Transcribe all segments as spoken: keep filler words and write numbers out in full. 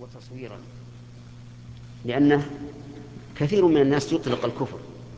وتصويرا، لأنه كثير من الناس يطلق الكفر،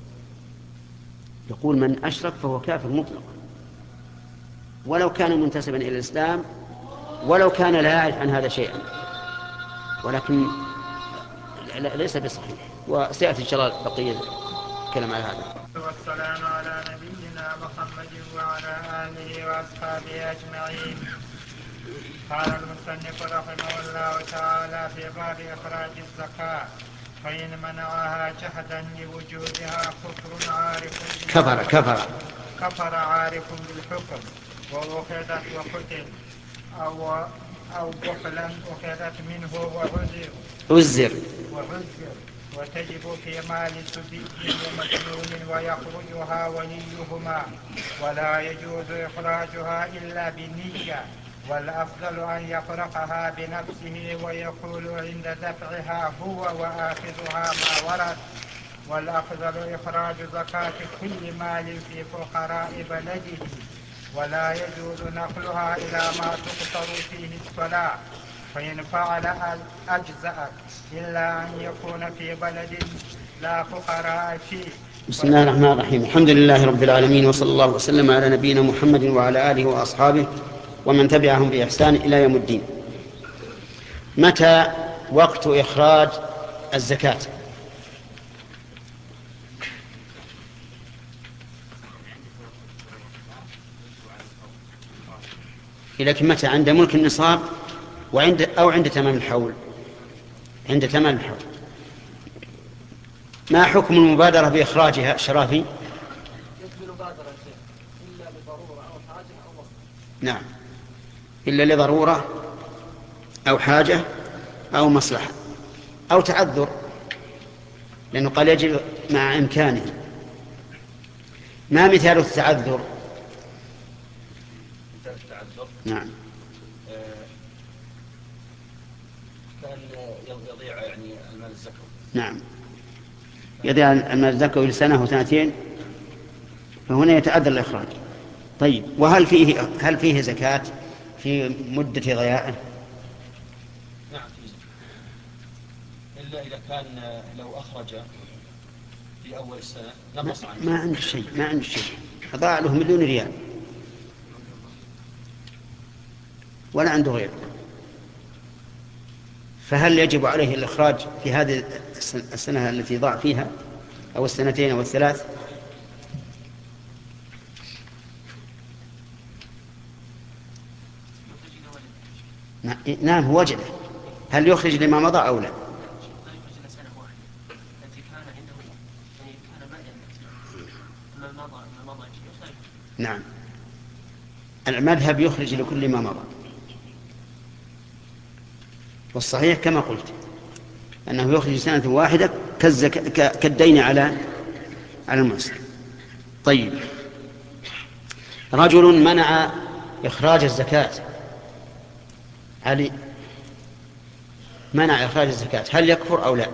يقول من أشرك فهو كافر مطلق ولو كان منتسبا إلى الإسلام ولو كان لا يعرف عن هذا شيئا، ولكن ليس بصحيح. وسيأتي إن شاء الله بقية كلام على هذا. والسلام على نبينا محمد وعلى آله وأصحابه أجمعين. قال المصنف رحمه الله تعالى في باب إخراج الزكاة: فإن منعها جحدا لوجودها كفر عارف كفر كفر كفر عارف بالحكم وأخذت وقتل أو أو بخلا أخذت منه وعزر عزر وعزر وتجب في مال سبي ومجنون ويخرجها وليهما، ولا يجوز إخراجها إلا بالنية، والأفضل أن يفرقها بنفسه ويقول عند دفعها هو وآخذها ما ورد. والأفضل إخراج زكاة كل مال في فقراء بلده، ولا يجوز نقلها إلى ما تقصر فيه الصلاة، فإن فعل أجزأت إلا أن يكون في بلد لا فقراء فيه. بسم الله الرحمن الرحيم. الحمد لله رب العالمين، وصلى الله وسلم على نبينا محمد وعلى آله وأصحابه ومن تبعهم بإحسان إلى يوم الدين. متى وقت إخراج الزكاة؟ لكن متى؟ عند ملك النصاب وعند أو عند تمام الحول؟ عند تمام الحول. ما حكم المبادرة بإخراجها شرافي؟ إلا لضرورة أو حاجة أو مصلحة. نعم، إلا لضرورة أو حاجة أو مصلحة أو تعذر، لأنه قال يجب مع إمكانه. ما مثال التعذر؟ مثال التعذر نعم. كان يضيع يعني المال الزكوي. نعم، يضيع المال الزكوي لسنة وسنتين، فهنا يتعذر الإخراج. طيب، وهل فيه هل فيه زكاة في مدة ضياعه؟ نعم فيه زكاة، إلا إذا كان لو أخرج في أول السنة نقص عنه. ما عنده شيء، ما عنده شيء، أضاع له مليون ريال ولا عنده غيره، فهل يجب عليه الإخراج في هذه السنة التي ضاع فيها أو السنتين أو الثلاث؟ نعم، هو وجده. هل يخرج لما مضى أو لا؟ نعم، المذهب يخرج لكل ما مضى، والصحيح كما قلت أنه يخرج سنة واحدة كالدين على على المعسر. طيب، رجل منع إخراج الزكاة، علي منع إخراج الزكاة، هل يكفر أو لا؟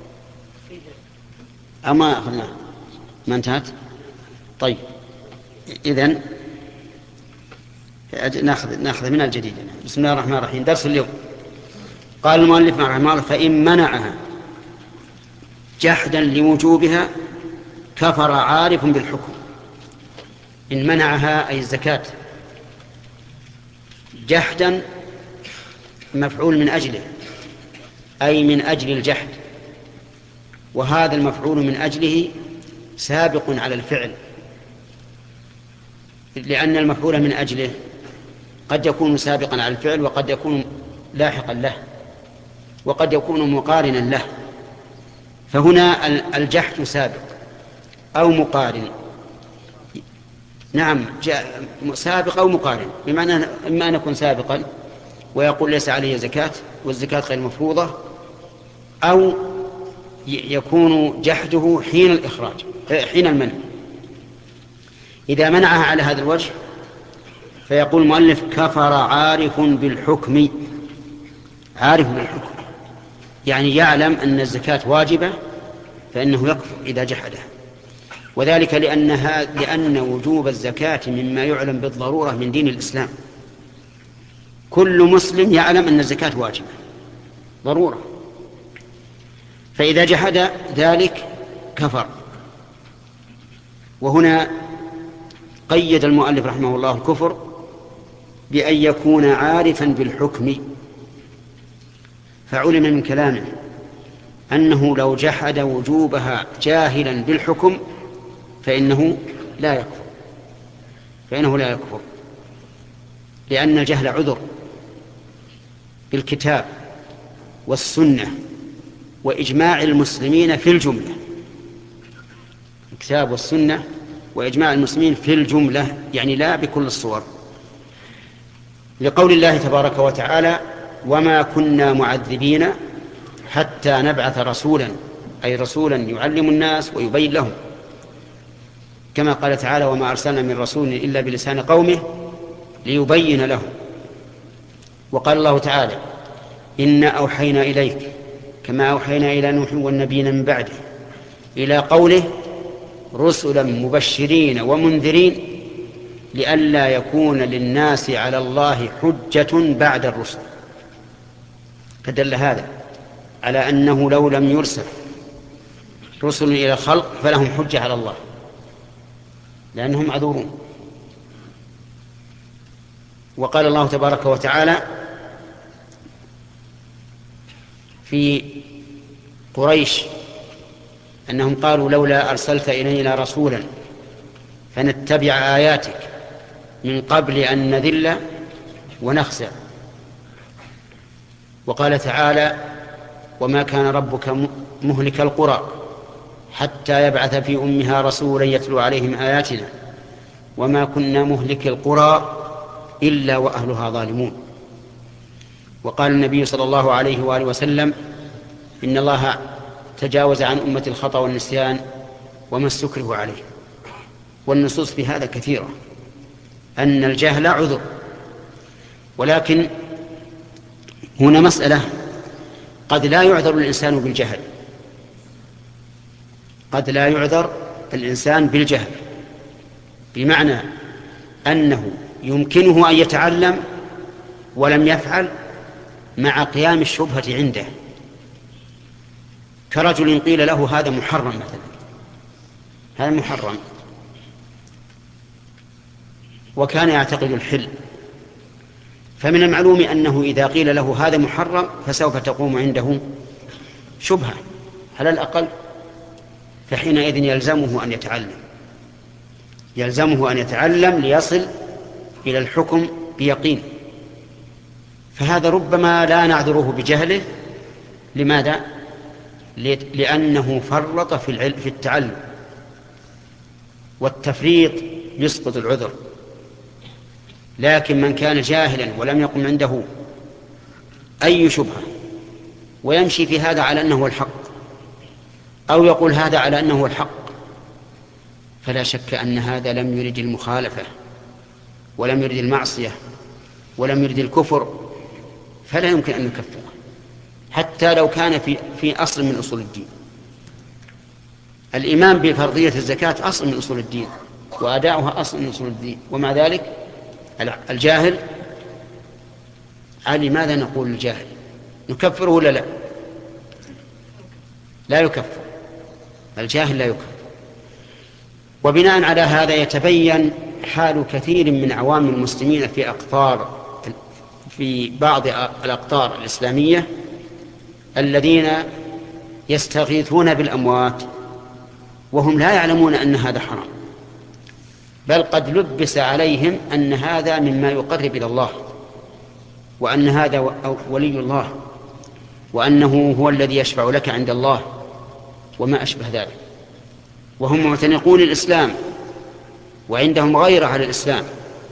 أما أخذناه ما انتهت. طيب، إذن ناخذ ناخذ من الجديد. بسم الله الرحمن الرحيم. درس اليوم. قال المؤلف رحمه الله: فإن منعها جحدا لوجوبها كفر عارف بالحكم. إن منعها أي الزكاة جحدا مفعول من أجله، أي من أجل الجحد، وهذا المفعول من أجله سابق على الفعل، لأن المفعول من أجله قد يكون سابقا على الفعل وقد يكون لاحقا له وقد يكون مقارنا له. فهنا الجحد سابق أو مقارن. نعم، سابق أو مقارن، بمعنى إما أن يكون سابقا ويقول ليس عليه زكاة والزكاة غير مفروضة، أو يكون جحده حين الإخراج حين المنع. إذا منعها على هذا الوجه فيقول المؤلف: كفر عارف بالحكم. عارف بالحكم يعني يعلم أن الزكاة واجبة، فإنه يكفر إذا جحدها، وذلك لأنها لأن وجوب الزكاة مما يعلم بالضرورة من دين الإسلام. كل مسلم يعلم أن الزكاة واجبة، ضرورة. فإذا جحد ذلك كفر. وهنا قيد المؤلف رحمه الله الكفر بأن يكون عارفا بالحكم، فعلم من كلامه أنه لو جحد وجوبها جاهلا بالحكم فإنه لا يكفر فإنه لا يكفر لأن الجهل عذر بالكتاب والسنة وإجماع المسلمين في الجملة. الكتاب والسنة وإجماع المسلمين في الجملة، يعني لا بكل الصور. لقول الله تبارك وتعالى: وما كنا معذبين حتى نبعث رسولا، أي رسولا يعلم الناس ويبين لهم، كما قال تعالى: وما أرسلنا من رسول إلا بلسان قومه ليبين لهم. وقال الله تعالى: إنا أوحينا إليك كما أوحينا إلى نوح والنبيين من بعده، إلى قوله: رسلا مبشرين ومنذرين لئلا يكون للناس على الله حجة بعد الرسل. فدل هذا على أنه لو لم يرسل رسل إلى الخلق فلهم حجة على الله، لأنهم معذورون. وقال الله تبارك وتعالى في قريش أنهم قالوا: لولا أرسلت إلينا رسولا فنتبع آياتك من قبل أن نذل ونخزى. وقال تعالى: وما كان ربك مهلك القرى حتى يبعث في أمها رسولا يتلو عليهم آياتنا وما كنا مهلك القرى إلا وأهلها ظالمون. وقال النبي صلى الله عليه وآله وسلم: إن الله تجاوز عن أمة الخطأ والنسيان وما استكره عليه. والنصوص في هذا كثيرة، أن الجهل عذر. ولكن هنا مسألة: قد لا يعذر الإنسان بالجهل، قد لا يعذر الإنسان بالجهل، بمعنى أنه يمكنه أن يتعلم ولم يفعل مع قيام الشبهة عنده، كرجل قيل له: هذا محرم مثلا، هذا محرم، وكان يعتقد الحل. فمن المعلوم أنه إذا قيل له هذا محرم فسوف تقوم عنده شبهة على الأقل، فحينئذ يلزمه أن يتعلم يلزمه أن يتعلم ليصل إلى الحكم بيقين. فهذا ربما لا نعذره بجهله. لماذا؟ لأنه فرط في في التعلم، والتفريط يسقط العذر. لكن من كان جاهلا ولم يقم عنده أي شبهة ويمشي في هذا على أنه الحق، أو يقول هذا على أنه الحق، فلا شك أن هذا لم يرد المخالفة ولم يرد المعصية ولم يرد الكفر، فلا يمكن أن نكفره حتى لو كان في في أصل من أصول الدين. الإيمان بفرضية الزكاة أصل من أصول الدين، وأداؤها أصل من أصول الدين، ومع ذلك الجاهل على ماذا نقول الجاهل؟ نكفره ولا لا؟ لا يكفر، الجاهل لا يكفر. وبناء على هذا يتبين حال كثير من عوام المسلمين في أقطار في بعض الأقطار الإسلامية الذين يستغيثون بالأموات وهم لا يعلمون أن هذا حرام، بل قد لبس عليهم أن هذا مما يقرب إلى الله، وأن هذا ولي الله، وأنه هو الذي يشفع لك عند الله وما أشبه ذلك. وهم معتنقون الإسلام وعندهم غيرة على الإسلام،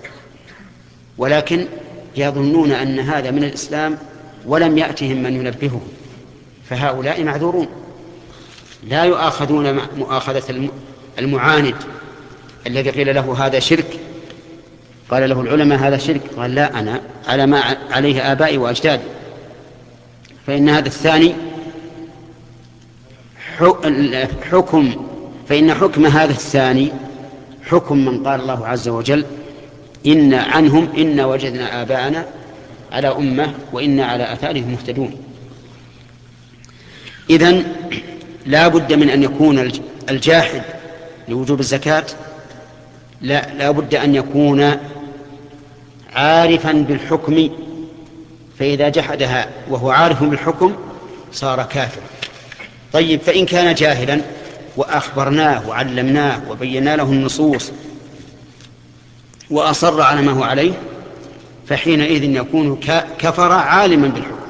ولكن يظنون أن هذا من الإسلام ولم يأتهم من ينبههم، فهؤلاء معذورون لا يؤاخذون مؤاخذة المعاند الذي قيل له هذا شرك، قال له العلماء هذا شرك، قال: لا، أنا على ما عليه آبائي وأجدادي. فإن هذا الثاني حكم فإن حكم هذا الثاني حكم من قال الله عز وجل: إن عنهم إن وجدنا آباءنا على أمة وإنا على آثارهم مهتدون. إذن لا بد من أن يكون الجاحد لوجوب الزكاة لا, لا بد أن يكون عارفا بالحكم، فإذا جحدها وهو عارف بالحكم صار كافر. طيب فإن كان جاهلا وأخبرناه وعلمناه وبينا له النصوص وأصر على ما هو عليه فحينئذ يكون كفر عالما بالحكم،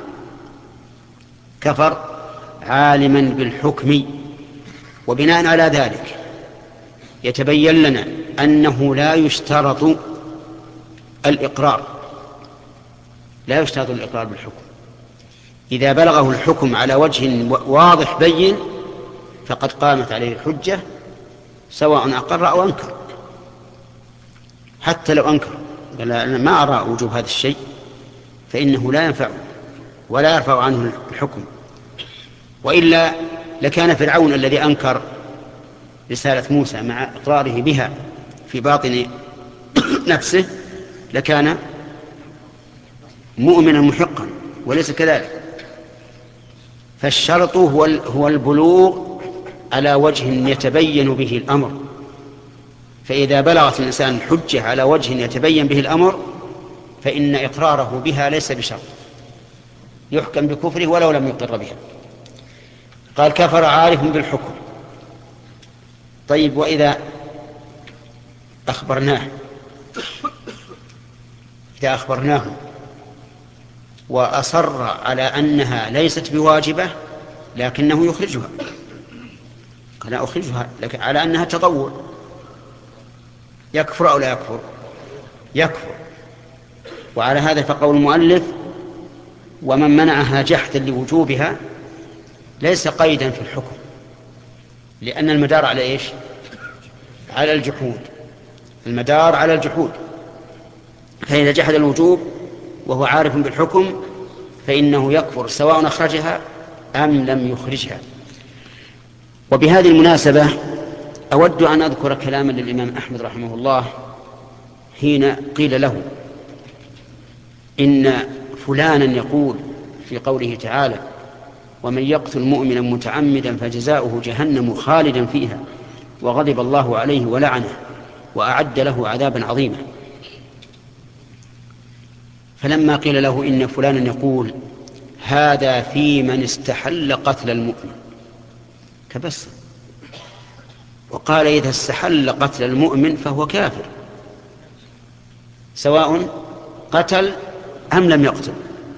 كفر عالما بالحكم. وبناء على ذلك يتبين لنا أنه لا يشترط الإقرار، لا يشترط الإقرار بالحكم. إذا بلغه الحكم على وجه واضح بين فقد قامت عليه الحجة سواء أقر أو أنكر. حتى لو أنكر قال أنا ما أرى وجوب هذا الشيء فإنه لا ينفع ولا يرفع عنه الحكم. وإلا لكان فرعون الذي أنكر رسالة موسى مع إقراره بها في باطن نفسه لكان مؤمنا محقا، وليس كذلك. فالشرط هو هو البلوغ على وجه يتبين به الأمر. فإذا بلغت الإنسان الحجة على وجه يتبين به الأمر فإن إقراره بها ليس بشرط، يحكم بكفره ولو لم يقر بها. قال كفر عارف بالحكم. طيب وإذا أخبرناه إذا أخبرناه وأصر على أنها ليست بواجبة لكنه يخرجها، قال أخرجها لكن على أنها تطوع، يكفر أو لا يكفر؟ يكفر. وعلى هذا فقول المؤلف ومن منعها جحدا لوجوبها ليس قيدا في الحكم، لأن المدار على إيش؟ على الجحود، المدار على الجحود. فإذا جحد الوجوب وهو عارف بالحكم فإنه يكفر سواء أخرجها أم لم يخرجها. وبهذه المناسبة أود أن أذكر كلاما للإمام أحمد رحمه الله حين قيل له إن فلانا يقول في قوله تعالى ومن يقتل مؤمنا متعمدا فجزاؤه جهنم خالدا فيها وغضب الله عليه ولعنه وأعد له عذابا عظيما. فلما قيل له إن فلانا يقول هذا في من استحل قتل المؤمن تبسم وقال إذا استحل قتل المؤمن فهو كافر سواء قتل أم لم يقتل.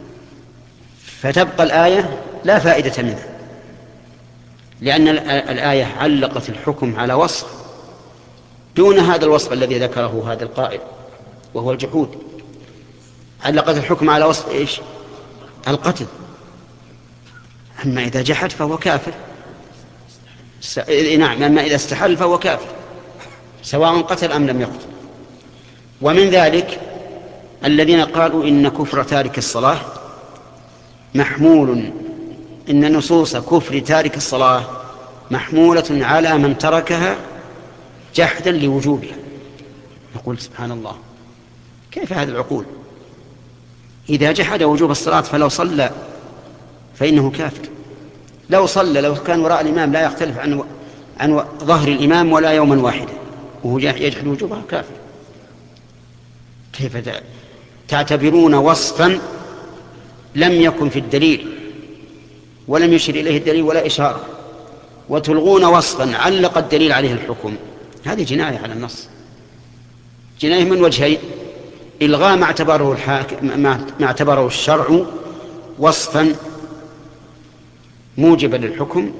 فتبقى الآية لا فائدة منها، لأن الآية علقت الحكم على وصف دون هذا الوصف الذي ذكره هذا القائل وهو الجحود. علقت الحكم على وصف إيش؟ القتل. أما إذا جحد فهو كافر. س... نعم أما إذا استحل فهو كافر سواء قتل أم لم يقتل. ومن ذلك الذين قالوا إن كفر تارك الصلاة محمول إن نصوص كفر تارك الصلاة محمولة على من تركها جحدا لوجوبها. نقول سبحان الله كيف هذه العقول؟ إذا جحد وجوب الصلاة فلو صلى فإنه كافر. لو صلى لو كان وراء الإمام لا يختلف عن عن ظهر الإمام ولا يوما واحدا وهو يجحد وجوبها كافر. كيف تعتبرون وصفا لم يكن في الدليل ولم يشر إليه الدليل ولا إشارة وتلغون وصفا علق الدليل عليه الحكم؟ هذه جناية على النص، جناية من وجهين: إلغاء ما اعتبره الحاكم ما اعتبره الشرع وصفا موجبا للحكم،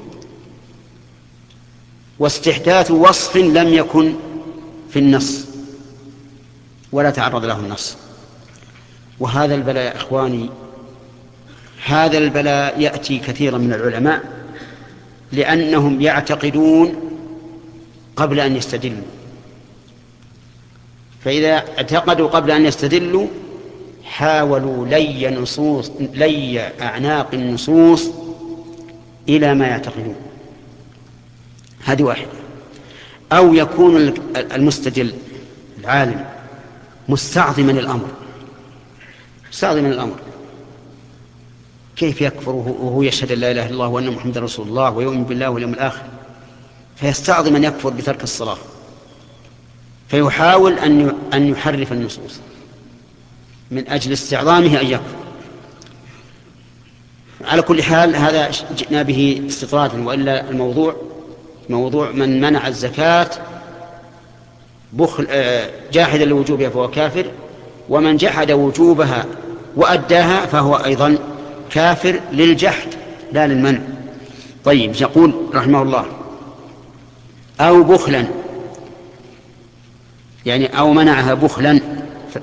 واستحداث وصف لم يكن في النص ولا تعرض له النص. وهذا البلاء يا إخواني، هذا البلاء يأتي كثيرا من العلماء لأنهم يعتقدون قبل أن يستدلوا، فإذا اعتقدوا قبل أن يستدلوا حاولوا لي نصوص لي أعناق النصوص إلى ما يعتقدون. هذه واحدة. أو يكون المستدل العالم مستعظما الأمر مستعظما الأمر كيف يكفر وهو يشهد أن لا إله إلا الله وأن محمد رسول الله ويؤمن بالله واليوم الآخر؟ فيستعظم أن يكفر بترك الصلاة، فيحاول أن يحرف النصوص من أجل استعظامه أن يكفر. على كل حال هذا جئنا به استطرادا، وإلا الموضوع موضوع من منع الزكاة بخل جاحدا لوجوبها فهو كافر، ومن جحد وجوبها وأداها فهو أيضا كافر للجحد لا للمنع. طيب، يقول رحمه الله: أو بخلا، يعني أو منعها بخلا ف...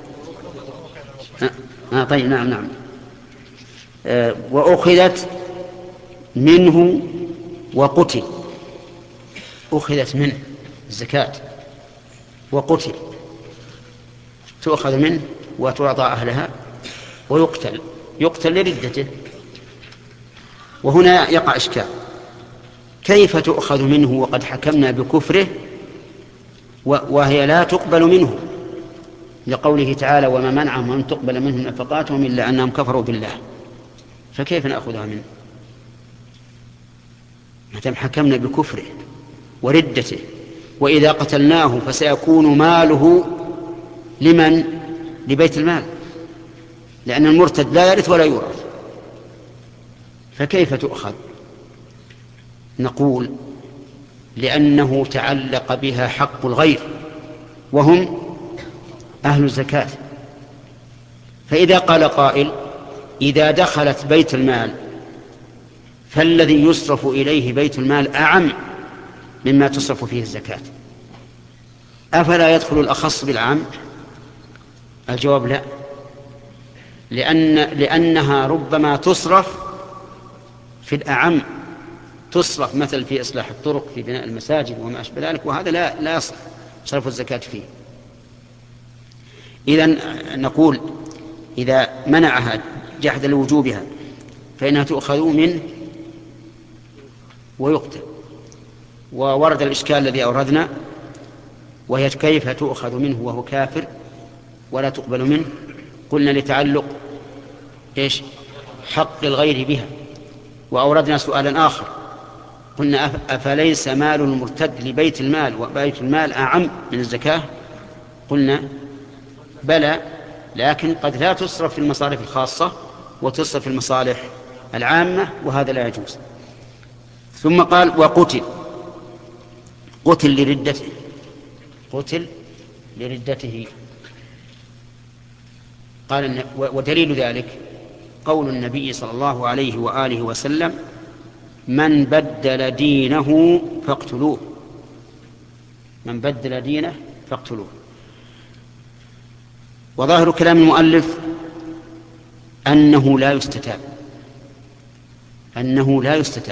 آه طيب نعم نعم آه وأخذت منه وقتل، أخذت منه الزكاة وقتل، تؤخذ منه وتعطى أهلها ويقتل، يقتل لردته. وهنا يقع إشكال: كيف تؤخذ منه وقد حكمنا بكفره وهي لا تقبل منه، لقوله تعالى: وما منعهم أن تقبل منهم نفقاتهم إلا أنهم كفروا بالله. فكيف نأخذها منه ما دام حكمنا بكفره وردته؟ وإذا قتلناه فسيكون ماله لمن؟ لبيت المال، لأن المرتد لا يرث ولا يورث، فكيف تؤخذ؟ نقول: لأنه تعلق بها حق الغير وهم أهل الزكاة. فإذا قال قائل: إذا دخلت بيت المال فالذي يصرف إليه بيت المال أعم مما تصرف فيه الزكاة، أفلا يدخل الأخص بالعام؟ الجواب: لا، لأن لأنها ربما تصرف في الأعم، تصرف مثل في إصلاح الطرق، في بناء المساجد وما أشبه ذلك، وهذا لا لا يصح صرف الزكاة فيه. إذن نقول: إذا منعها جحد لوجوبها فإنها تؤخذ منه ويقتل. وورد الإشكال الذي أوردنا، وهي كيف تؤخذ منه وهو كافر ولا تقبل منه؟ قلنا: لتعلق إيش؟ حق الغير بها. وأوردنا سؤالا آخر، قلنا: أفليس مال المرتد لبيت المال وبيت المال أعم من الزكاة؟ قلنا: بلى، لكن قد لا تصرف في المصارف الخاصة وتصرف في المصالح العامة، وهذا لا يجوز. ثم قال: وقتل، قتل لردته، قتل لردته. قال: ودليل ذلك قول النبي صلى الله عليه وآله وسلم: من بدل دينه فاقتلوه، من بدل دينه فاقتلوه. وظاهر كلام المؤلف أنه لا يستتاب، أنه لا يستتاب،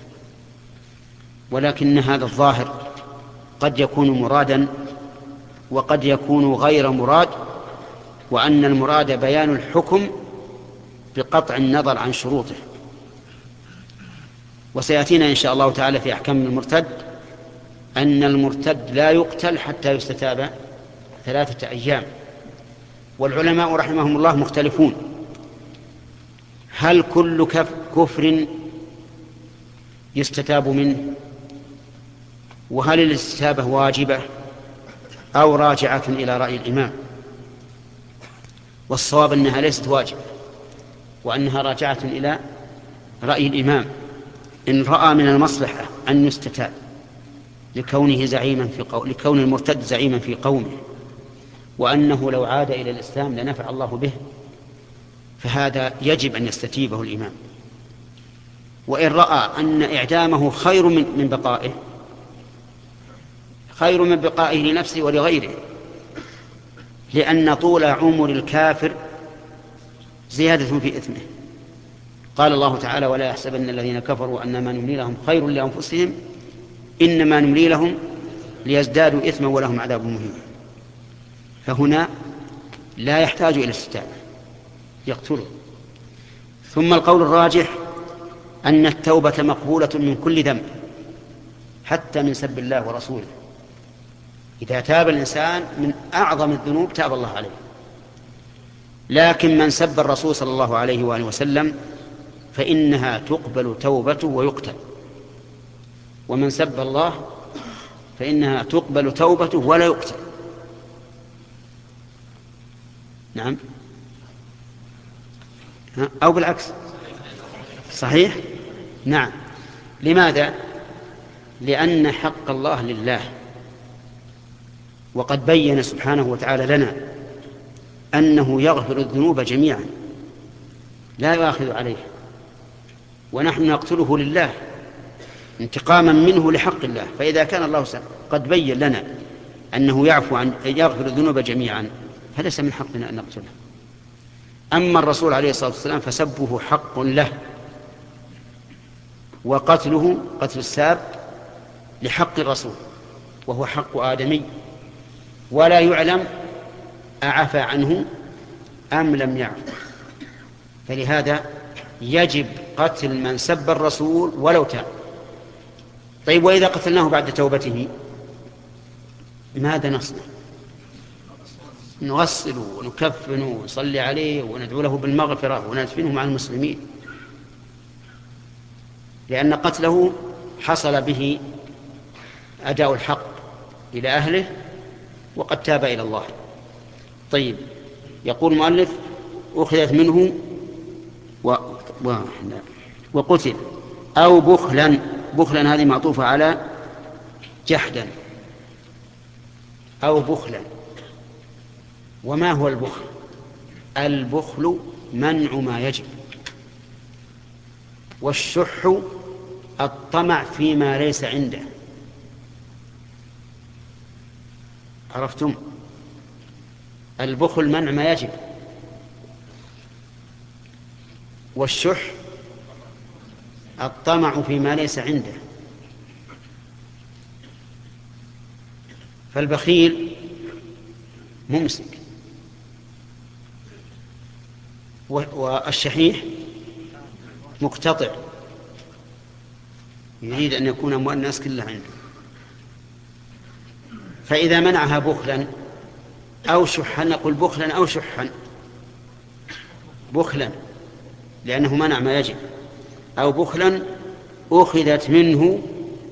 ولكن هذا الظاهر قد يكون مرادا وقد يكون غير مراد، وأن المراد بيان الحكم بقطع النظر عن شروطه. وسيأتينا إن شاء الله تعالى في أحكام المرتد أن المرتد لا يقتل حتى يستتاب ثلاثة أيام. والعلماء رحمهم الله مختلفون: هل كل كفر يستتاب منه؟ وهل الاستتابة واجبة أو راجعة إلى رأي الإمام؟ والصواب أنها ليست واجبة، وأنها راجعة إلى رأي الإمام إن رأى من المصلحة أن يستتاب لكونه زعيما في قوم، لكون المرتد زعيما في قومه، وأنه لو عاد إلى الإسلام لنفع الله به، فهذا يجب أن يستتيبه الإمام. وإن رأى أن إعدامه خير من من بقائه، خير من بقائه لنفسه ولغيره، لأن طول عمر الكافر زيادة في إثمه. قال الله تعالى: ولا يحسبن الذين كفروا أنما نملي لهم خير لأنفسهم إنما نملي لهم ليزدادوا إثما ولهم عذاب مهين. فهنا لا يحتاج إلى استتابة، يقتله. ثم القول الراجح أن التوبة مقبولة من كل ذنب، حتى من سب الله ورسوله. إذا تاب الإنسان من أعظم الذنوب تاب الله عليه. لكن من سب الرسول صلى الله عليه وآله وسلم فإنها تقبل توبته ويقتل، ومن سب الله فإنها تقبل توبته ولا يقتل. نعم، أو بالعكس، صحيح، نعم. لماذا؟ لأن حق الله لله، وقد بين سبحانه وتعالى لنا أنه يغفر الذنوب جميعا لا يؤاخذ عليه، ونحن نقتله لله انتقاما منه لحق الله. فإذا كان الله قد بين لنا أنه يعفو عن يغفر الذنوب جميعا فليس من حقنا أن نقتله. أما الرسول عليه الصلاة والسلام فسبه حق له، وقتله قتل الساب لحق الرسول وهو حق آدمي، ولا يعلم أعفى عنه أم لم يعفو. فلهذا يجب قتل من سب الرسول ولو تاب. طيب، وإذا قتلناه بعد توبته ماذا نصنع؟ نغسله ونكفنه ونصلي عليه وندعو له بالمغفرة وندفنه مع المسلمين، لأن قتله حصل به أداء الحق إلى أهله وقد تاب إلى الله. طيب، يقول المؤلف أخذت منه و... و... وقتل أو بخلا. بخلا هذه معطوفة على جحدا. أو بخلا. وما هو البخل؟ البخل منع ما يجب، والشح الطمع فيما ليس عنده. عرفتم؟ البخل منع ما يجب، والشح الطمع فيما ليس عنده. فالبخيل ممسك، والشحيح مقتطع، يريد أن يكون أموال الناس كلها عنده. فإذا منعها بخلا أو شحا، نقول بخلا أو شحا. بخلا لأنه منع ما يجب، أو بخلا أخذت منه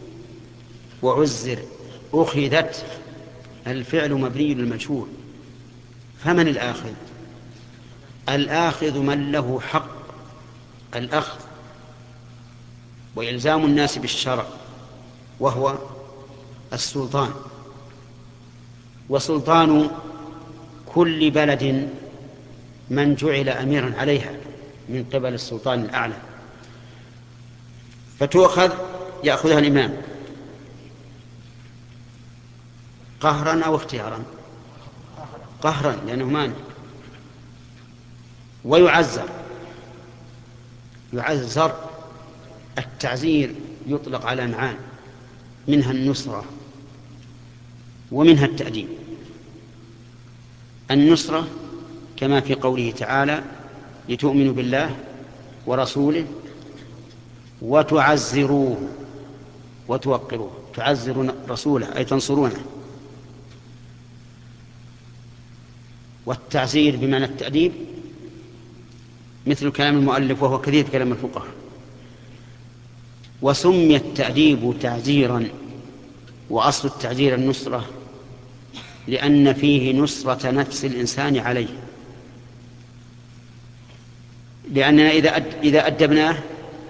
وعزر. أخذت الفعل مبني للمجهول، فمن الآخذ؟ الآخذ من له حق الأخذ وإلزام الناس بالشرع، وهو السلطان. وسلطان كل بلد من جعل أميرا عليها من قبل السلطان الأعلى، فتؤخذ يأخذها الإمام قهرا أو اختيارا. قهرا لأنه مانع. ويعزر. يعزر التعزير يطلق على معان، منها النصرة ومنها التأديب. النصرة كما في قوله تعالى لتؤمنوا بالله ورسوله وتعزروه وتوقروه. تعزرون رسوله أي تنصرونه. والتعزير بمعنى التأديب مثل كلام المؤلف، وهو كثير كلام الفقهاء. وسمي التأديب تعزيرا، وأصل التعزير النصرة، لأن فيه نصرة نفس الإنسان عليه. لأننا إذا إذا أدبناه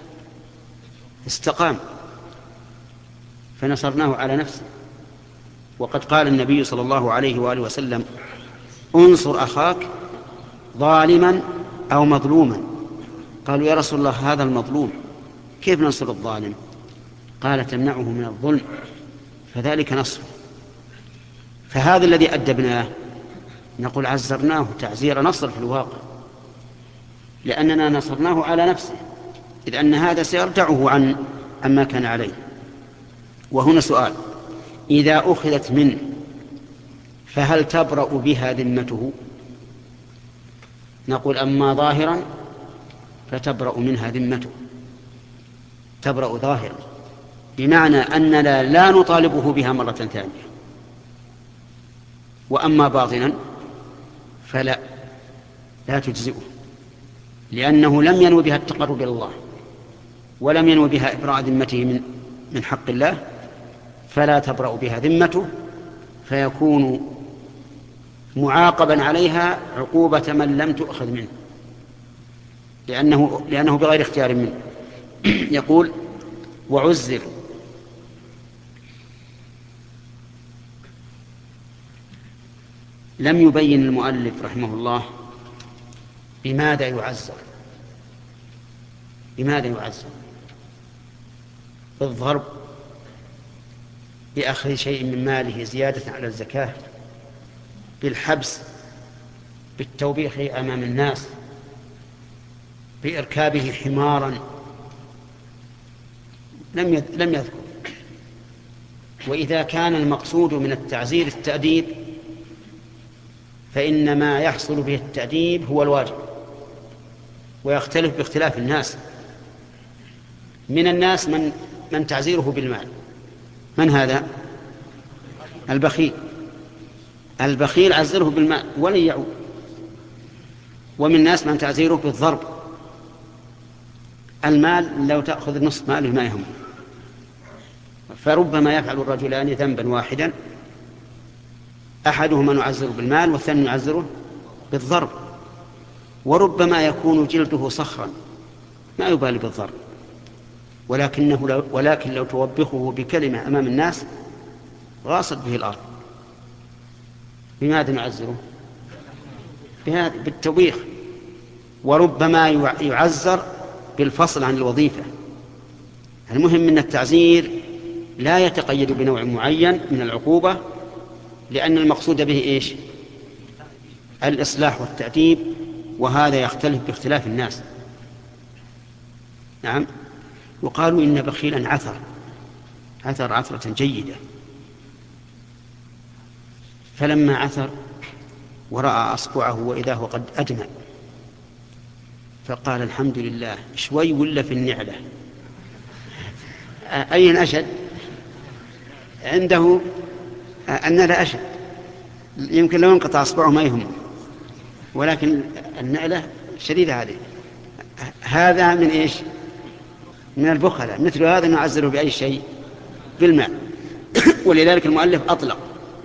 استقام فنصرناه على نفسه. وقد قال النبي صلى الله عليه وآله وسلم انصر أخاك ظالما أو مظلوما. قالوا يا رسول الله هذا المظلوم كيف ننصر الظالم؟ قال تمنعه من الظلم فذلك نصر. فهذا الذي أدبناه نقول عزرناه تعزير نصر في الواقع، لأننا نصرناه على نفسه، إذ أن هذا سيرجعه عن عما كان عليه. وهنا سؤال: إذا أخذت منه فهل تبرأ بها ذمته؟ نقول أما ظاهرا فتبرأ منها ذمته، تبرأ ظاهرا، بمعنى أننا لا نطالبه بها مرة ثانية. وأما باطنا فلا لا تجزئه، لأنه لم ينو بها التقرب إلى الله ولم ينو بها إبراء ذمته من من حق الله، فلا تبرأ بها ذمته، فيكون معاقبا عليها عقوبة من لم تؤخذ منه، لأنه, لأنه بغير اختيار منه. يقول وعزر. لم يبين المؤلف رحمه الله بماذا يعزر، بماذا يعزر؟ بالضرب، بأخذ شيء من ماله زيادة على الزكاة، بالحبس، بالتوبيخ أمام الناس، بإركابه حمارا، لم لم يذكر. وإذا كان المقصود من التعزير التأديب فإن ما يحصل به التأديب هو الواجب، ويختلف باختلاف الناس. من الناس من من تعزيره بالمال. من هذا؟ البخيل. البخيل عزره بالمال ولن يعود. ومن الناس من تعزيره بالضرب. المال لو تأخذ نصف ماله ما يهم، فربما يفعل الرجلان ذنبا واحدا، أحدهما يعزر بالمال والثاني يعزره بالضرب. وربما يكون جلده صخرا ما يبالي بالضرب، ولكنه لو ولكن لو توبخه بكلمة أمام الناس غاصت به الأرض. بماذا نعزره؟ بالتوبيخ. وربما يعزر بالفصل عن الوظيفة. المهم أن التعزير لا يتقيد بنوع معين من العقوبة، لأن المقصود به إيش؟ الإصلاح والتأديب، وهذا يختلف باختلاف الناس. نعم. وقالوا إن بخيلا عثر عثر عثرة جيدة، فلما عثر ورأى أصبعه وإذا هو قد أدمى فقال الحمد لله، شوي ولا في النعلة. أين أشد؟ عنده النعلة أشد، يمكن لو انقطع أصبعه ما يهم، ولكن النعلة شديدة. هذه هذا من إيش؟ من البخلة. مثل هذا نعزره بأي شيء؟ بالماء. ولذلك المؤلف أطلق،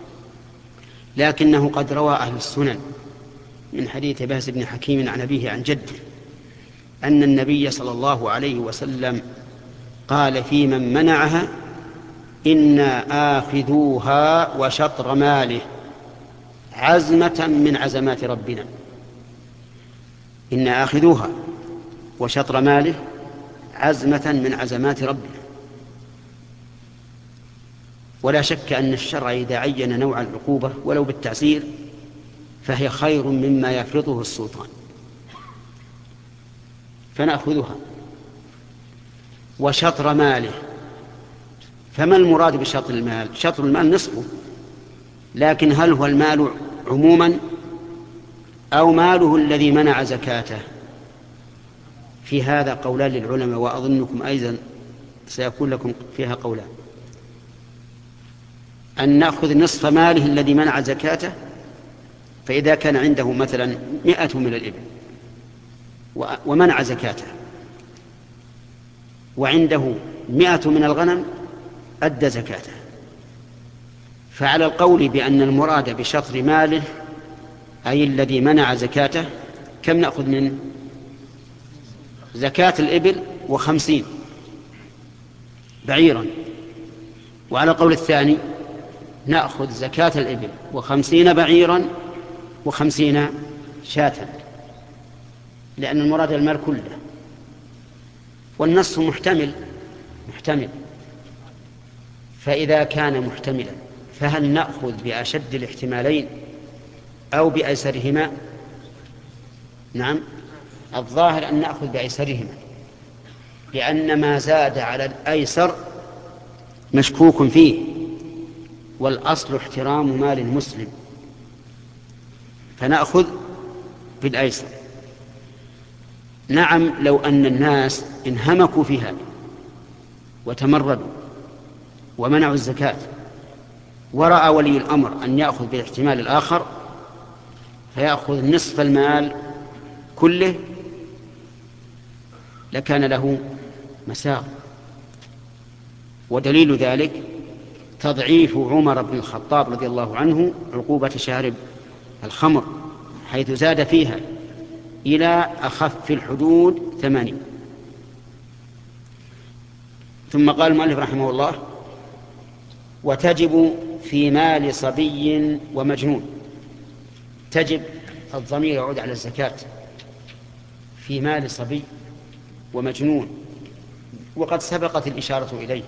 لكنه قد روى أهل السنن من حديث باز بن حكيم عن أبيه عن جده أن النبي صلى الله عليه وسلم قال في من منعها: إنا آخذوها وشطر ماله عزمة من عزمات ربنا. إنا آخذوها وشطر ماله عزمة من عزمات ربنا. ولا شك أن الشرع إذا عين نوع العقوبة ولو بالتعزير فهي خير مما يفرضه السلطان، فنأخذها. وشطر ماله، فما المراد بشطر المال؟ شطر المال نصفه، لكن هل هو المال عموما أو ماله الذي منع زكاته؟ في هذا قولان للعلماء، وأظنكم أيضا سيكون لكم فيها قولان: أن نأخذ نصف ماله الذي منع زكاته، فإذا كان عنده مثلا مئة من الإبل ومنع زكاته، وعنده مئة من الغنم أدى زكاته، فعلى القول بأن المراد بشطر ماله أي الذي منع زكاته، كم نأخذ منه؟ زكاة الإبل وخمسين بعيرا. وعلى القول الثاني نأخذ زكاة الإبل وخمسين بعيرا وخمسين شاة، لأن المراد المال كله. والنص محتمل محتمل فإذا كان محتملا فهل نأخذ بأشد الاحتمالين أو بأيسرهما؟ نعم، الظاهر أن نأخذ بأيسرهما، لأن ما زاد على الأيسر مشكوك فيه، والأصل احترام مال المسلم، فنأخذ بالأيسر. نعم، لو أن الناس انهمكوا في هذا وتمردوا ومنعوا الزكاة، ورأى ولي الأمر أن يأخذ بالاحتمال الآخر فيأخذ نصف المال كله لكان له مساغ. ودليل ذلك تضعيف عمر بن الخطاب رضي الله عنه عقوبة شارب الخمر، حيث زاد فيها إلى أخف الحدود ثمانين. ثم قال المؤلف رحمه الله: وتجب في مال صبي ومجنون. تجب الضمير يعود على الزكاة في مال صبي ومجنون، وقد سبقت الإشارة إليه،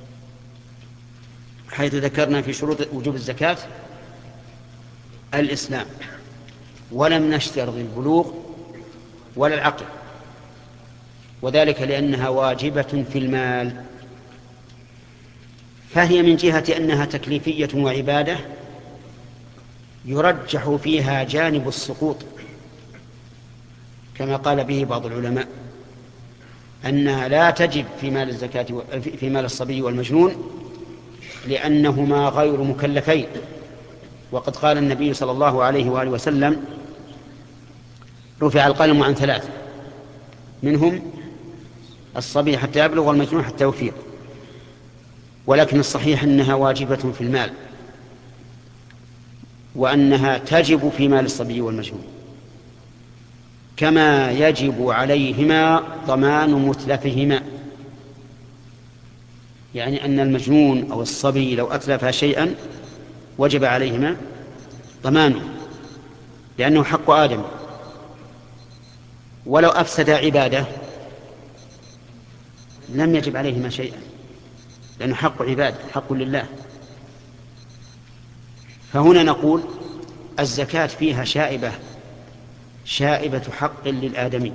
حيث ذكرنا في شروط وجوب الزكاة الإسلام، ولم نشترط البلوغ ولا العقل، وذلك لأنها واجبة في المال، فهي من جهة أنها تكليفية وعبادة يرجح فيها جانب السقوط، كما قال به بعض العلماء أنها لا تجب في مال الزكاة في مال الصبي والمجنون لأنهما غير مكلفين. وقد قال النبي صلى الله عليه وآله وسلم: رفع القلم عن ثلاث، منهم الصبي حتى يبلغ والمجنون حتى يفيق. ولكن الصحيح أنها واجبة في المال، وأنها تجب في مال الصبي والمجنون، كما يجب عليهما ضمان متلفهما. يعني أن المجنون أو الصبي لو أتلف شيئا وجب عليهما ضمانه، لأنه حق آدم. ولو أفسد عبادة لم يجب عليهما شيئا، لأنه حق عباد، حق لله. فهنا نقول الزكاة فيها شائبة شائبة حق للآدمي،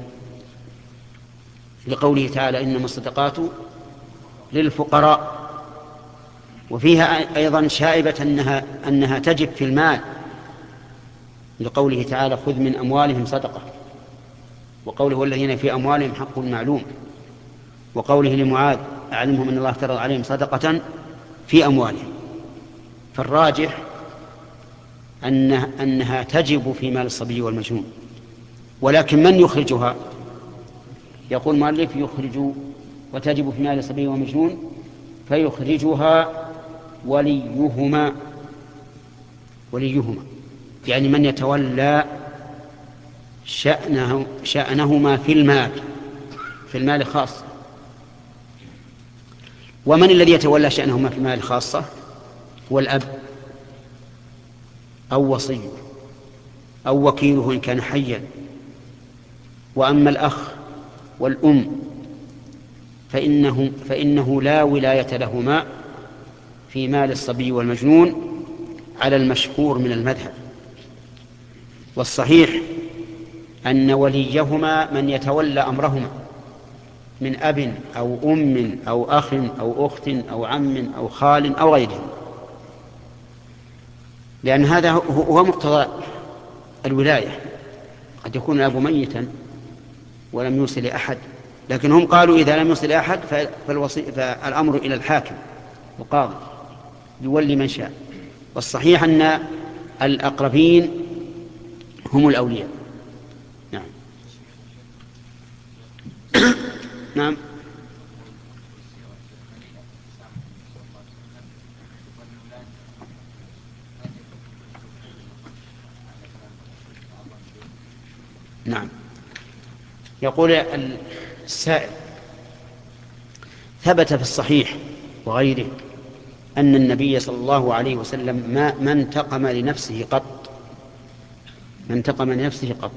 لقوله تعالى: إنما الصدقات للفقراء. وفيها أيضا شائبة أنها, أنها تجب في المال، لقوله تعالى: خذ من أموالهم صدقة، وقوله: والذين في أموالهم حق معلوم، وقوله لمعاذ: أعلمهم أن الله افترض عليهم صدقة في أموالهم. فالراجح أنها, أنها تجب في مال الصبي والمجنون. ولكن من يخرجها؟ يقول المؤلف: يخرج وتجب في مال الصبي والمجنون، فيخرجها وليهما وليهما يعني من يتولى شأنه شأنهما في المال في المال خاصة. ومن الذي يتولى شأنهما في المال خاصة؟ هو الأب أو وصيه أو وكيله إن كان حيا. وأما الأخ والأم فإنه, فإنه لا ولاية لهما في مال الصبي والمجنون على المشهور من المذهب. والصحيح أن وليهما من يتولى أمرهما من أب أو أم أو أخ أو أخت أو عم أو خال أو غيره، لأن هذا هو مقتضى الولاية. قد يكون الأب ميتا ولم يوصل لأحد، لكن هم قالوا إذا لم يوصل لأحد فالأمر إلى الحاكم القاضي يولي من شاء. والصحيح أن الأقربين هم الأولياء. نعم. نعم. نعم. يقول السائل: ثبت في الصحيح وغيره أن النبي صلى الله عليه وسلم ما ما انتقم لنفسه قط ما انتقم لنفسه قط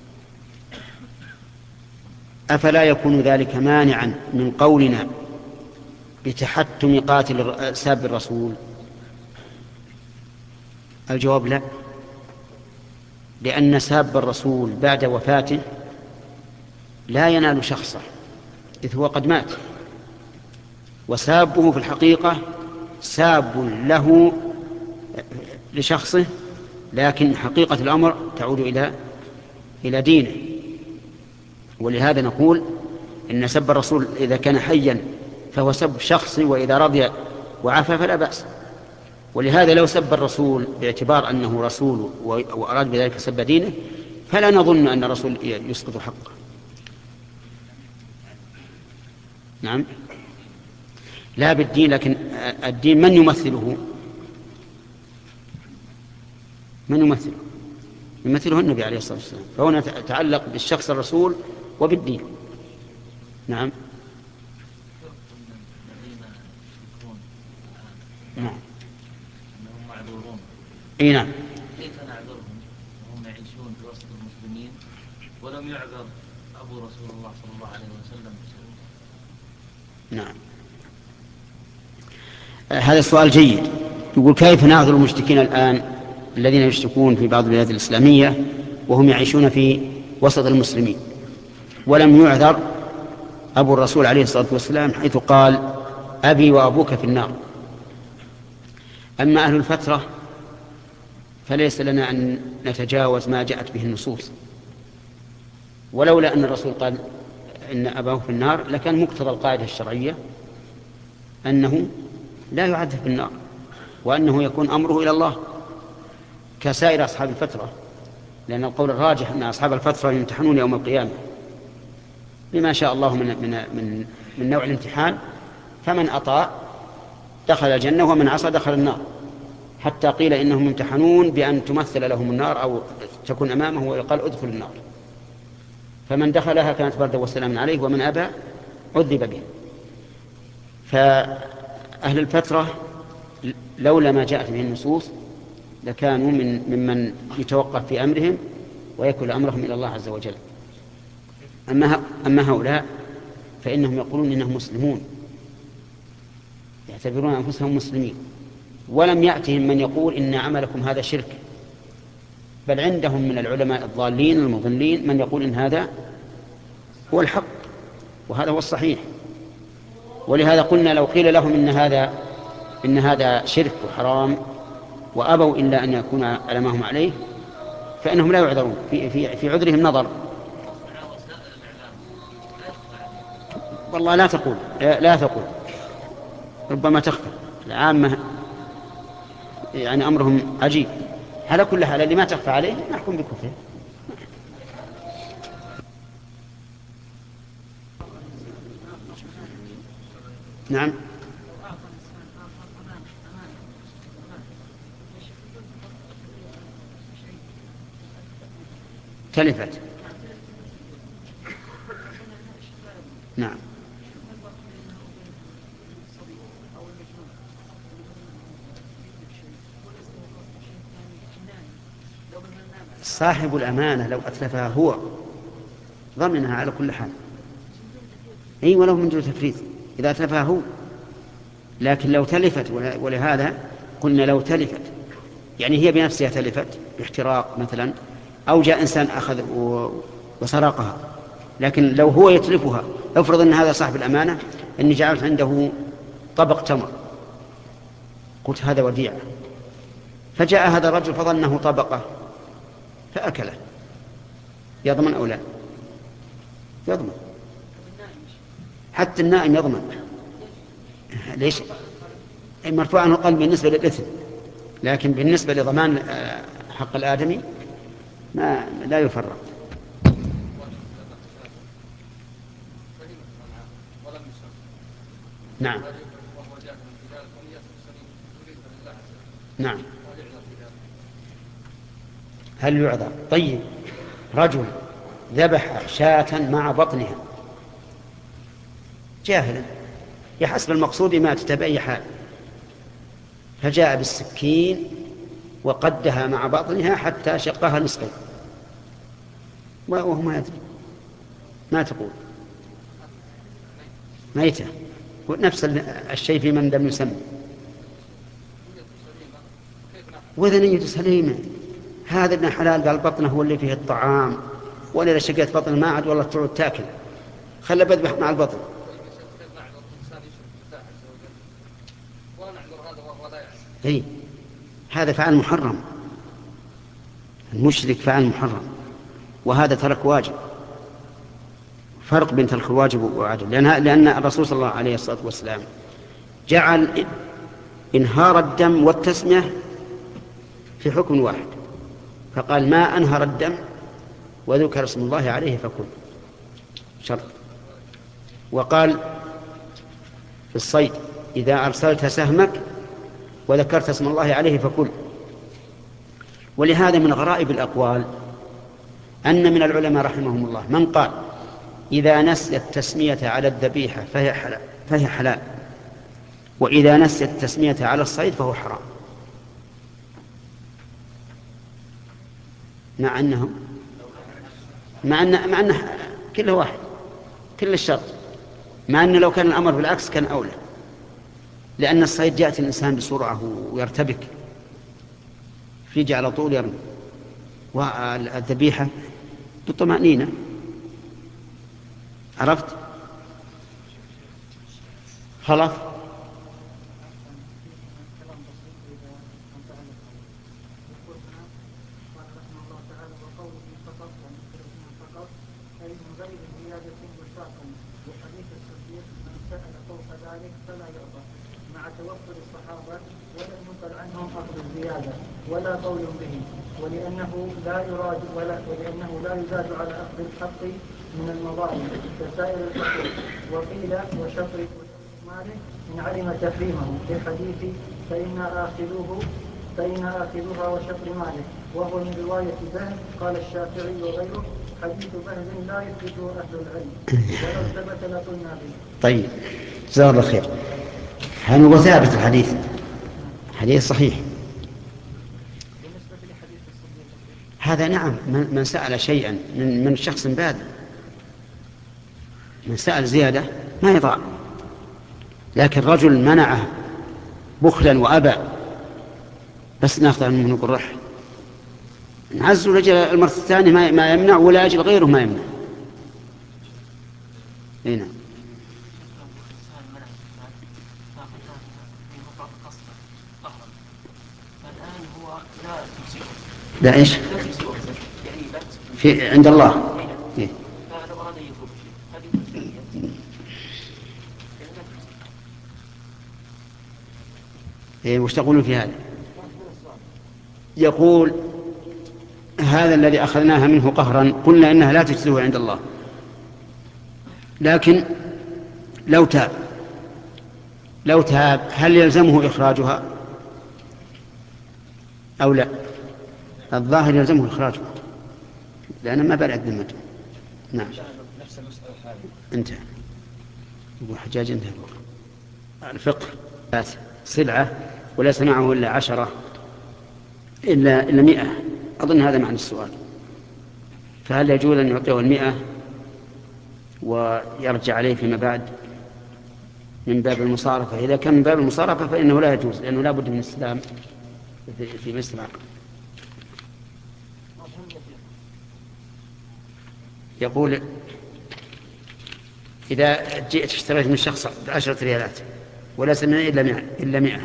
أفلا يكون ذلك مانعا من قولنا بتحتم قاتل ساب الرسول؟ الجواب لا، لأن ساب الرسول بعد وفاته لا ينال شخصه، إذ هو قد مات، وسابه في الحقيقة ساب له لشخصه، لكن حقيقة الأمر تعود إلى إلى دينه. ولهذا نقول إن سب الرسول إذا كان حيا فهو سب شخصي، وإذا رضي وعفى فلا بأس. ولهذا لو سب الرسول باعتبار أنه رسول وأراد بذلك سب دينه فلا نظن أن الرسول يسقط حقه. نعم لا بالدين، لكن الدين من يمثله؟ من يمثله؟ يمثله النبي عليه الصلاة والسلام، فهنا تعلق بالشخص الرسول وبالدين. نعم نعم أنهم معذورون. اي نعم. كيف نعذرهم وهم يعيشون في وسط المسلمين ولم يعذر أبو رسول الله صلى الله عليه وسلم؟ نعم آه هذا السؤال جيد. يقول كيف نعذر المشركين الآن الذين يشتكون في بعض البلاد الإسلامية وهم يعيشون في وسط المسلمين ولم يعذر أبو الرسول عليه الصلاة والسلام حيث قال أبي وأبوك في النار. أما أهل الفترة فليس لنا أن نتجاوز ما جاءت به النصوص، ولولا أن الرسول قال إن أباه في النار لكان مقتضى القاعدة الشرعية أنه لا يعذب في النار وأنه يكون أمره إلى الله كسائر أصحاب الفترة، لأن القول الراجح أن أصحاب الفترة يمتحنون يوم القيامة بما شاء الله من, من, من, من نوع الامتحان، فمن أطاع دخل الجنة ومن عصى دخل النار، حتى قيل إنهم يمتحنون بأن تمثل لهم النار أو تكون أمامه ويقال ادخل النار، فمن دخلها كانت بردا وسلاما عليه ومن أبى عذب به. فأهل الفترة لولا ما جاءت به النصوص لكانوا من ممن يتوقف في أمرهم ويكل أمرهم إلى الله عز وجل. أما, أما هؤلاء فإنهم يقولون إنهم مسلمون، يعتبرون أنفسهم مسلمين، ولم يأتهم من يقول إن عملكم هذا شرك، بل عندهم من العلماء الضالين المضلين من يقول إن هذا هو الحق وهذا هو الصحيح. ولهذا قلنا لو قيل لهم إن هذا إن هذا شرك وحرام وأبوا إلا أن يكون على ما هم عليه فإنهم لا يعذرون، في, في, في عذرهم نظر. والله لا تقول لا تقول ربما تخفى، العامة يعني أمرهم عجيب. على كل حال اللي ما تخفى عليه نحكم بكفره. نعم تلفت. نعم صاحب الأمانة لو أتلفها هو ضمنها على كل حال، أي ولو من دون تفريط إذا أتلفها هو. لكن لو تلفت، ولهذا قلنا لو تلفت يعني هي بنفسها تلفت باحتراق مثلا، أو جاء إنسان أخذ وسرقها، لكن لو هو يتلفها، افرض أن هذا صاحب الأمانة أني جعلت عنده طبق تمر قلت هذا وديعة، فجاء هذا الرجل فظنه طبقة فأكله، يضمن أو لا؟ يضمن. حتى النائم يضمن. ليش؟ مرفوع عنه القلم بالنسبة للإثم، لكن بالنسبة لضمان حق الآدمي ما لا يفرق. نعم نعم هل يعذر؟ طيب رجل ذبح شاة مع بطنها جاهلا يحسب المقصود ما تتبعي حال، فجاء بالسكين وقدها مع بطنها حتى شقها نصفين وهو ما يدري، ما تقول؟ ميتة. نفس الشيء في من لم يسمى. وإذا نية سليمة هذا ابن حلال قال بطنه هو اللي فيه الطعام، ولا إذا شقيت بطن ما عاد والله تعود تاكل، خلى بذبح مع البطن. اي هذا فعل محرم، المشرك فعل محرم، وهذا ترك واجب. فرق بين ترك الواجب وعدم، لأن لأن الرسول صلى الله عليه الصلاة والسلام جعل إنهار الدم والتسمية في حكم واحد، فقال ما أنهر الدم وذكر اسم الله عليه فكل شرط، وقال في الصيد إذا أرسلت سهمك وذكرت اسم الله عليه فكل. ولهذا من غرائب الأقوال أن من العلماء رحمهم الله من قال إذا نسي التسمية على الذبيحة فهي حلال, فهي حلال وإذا نسي التسمية على الصيد فهو حرام، مع أنه مع أن مع أنه كله واحد كل الشرط، مع أن لو كان الأمر بالعكس كان أولى، لأن الصيد يأتي الإنسان بسرعة ويرتبك فيجي على طول يرمي، والذبيحة بالطمأنينة. عرفت؟ خلاص ولا قول به، ولأنه لا يراد ولا ولأنه لا يزاد على أخذ الحق من المظالم كسائر الحقوق. وقيل وشطر ماله إن علم تحريمه في حديث فإن آخذوه فإن آخذوها وشطر ماله، وهو من رواية بهز. قال الشافعي وغيره حديث بهز لا يثبته أهل العلم، ولو ثبت لقلنا به. طيب جزاه الله خير. هل هو ثابت الحديث؟ حديث صحيح هذا. نعم، من سأل شيئا من من شخص باد، من سأل زيادة ما يضاع، لكن رجل منعه بخلا وأبى بس ناخذ عنه نقول رح نعز رجل المرة الثانية ما يمنع، ولا أجل غيره ما يمنع. هنا لا إيش في عند الله إيه؟ إيه وش تقولون في هذا؟ يقول هذا الذي أخذناها منه قهرا قلنا إنها لا تجزئه عند الله، لكن لو تاب لو تاب هل يلزمه إخراجها أو لا؟ الظاهر يلزمه إخراجها لأن ما بلغ ذمته. نعم نفس المسألة هذه انتهى. أبو حجاج انتهى. الفقه سلعة وليس معه إلا عشرة إلا إلا مئة، أظن هذا معنى السؤال. فهل يجوز أن يعطيه المئة ويرجع عليه فيما بعد من باب المصارفة؟ إذا كان من باب المصارفة فإنه لا يجوز، لأنه لا بد من السلام في مثل العقد. يقول إذا جئت اشتريت من شخص بعشرة ريالات وليس منه إلا مئة إلا مئة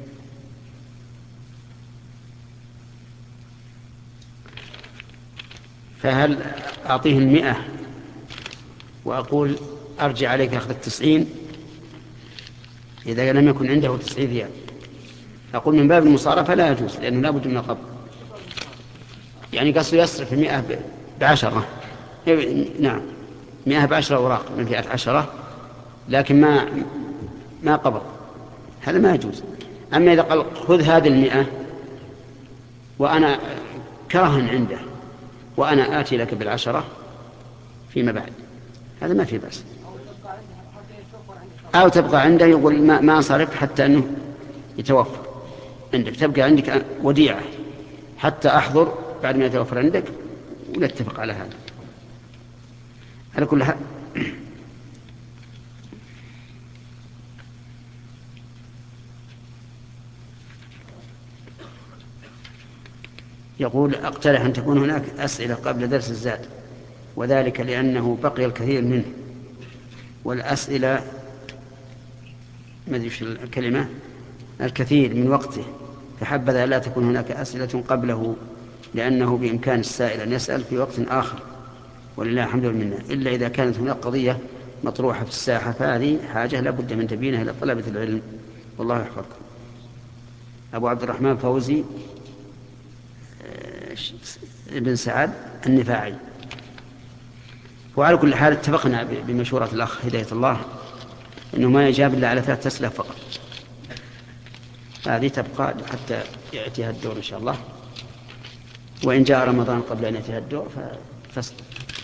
فهل أعطيه المئة وأقول أرجع عليك أخذ التسعين إذا لم يكن عنده تسعين ريال؟ أقول من باب المصارفة لا يجوز، لأنه لا بد من القبض. يعني قصده يصرف المئة بعشرة، نعم مئة بعشرة أوراق من فئة عشرة، لكن ما ما قبض، هذا ما يجوز. أما إذا قال خذ هذه المئة وأنا كرها عنده وأنا آتي لك بالعشرة فيما بعد، هذا ما في بأس. أو تبقى عنده يقول ما, ما أصرف حتى أنه يتوفر عندك، تبقى عندك وديعة حتى أحضر بعد ما يتوفر عندك، ونتفق على هذا. على كل حال يقول أقترح أن تكون هناك أسئلة قبل درس الزاد، وذلك لأنه بقي الكثير منه، والأسئلة ما أدري وش الكلمة الكثير من وقته، فحبذا لا تكون هناك أسئلة قبله، لأنه بإمكان السائل أن يسأل في وقت آخر، ولله الحمد والمنة، إلا إذا كانت هناك قضية مطروحة في الساحة، فهذه حاجة لا بد من تبينها إلى طلبة العلم، والله يحفظكم. أبو عبد الرحمن فوزي بن سعد النفاعي. وعلى كل حال اتفقنا بمشورة الأخ هداية الله أنه ما يجاب إلا على ثلاثة أسئلة فقط. هذه تبقى حتى يأتيها الدور إن شاء الله، وإن جاء رمضان قبل أن يأتيها الدور ففصل.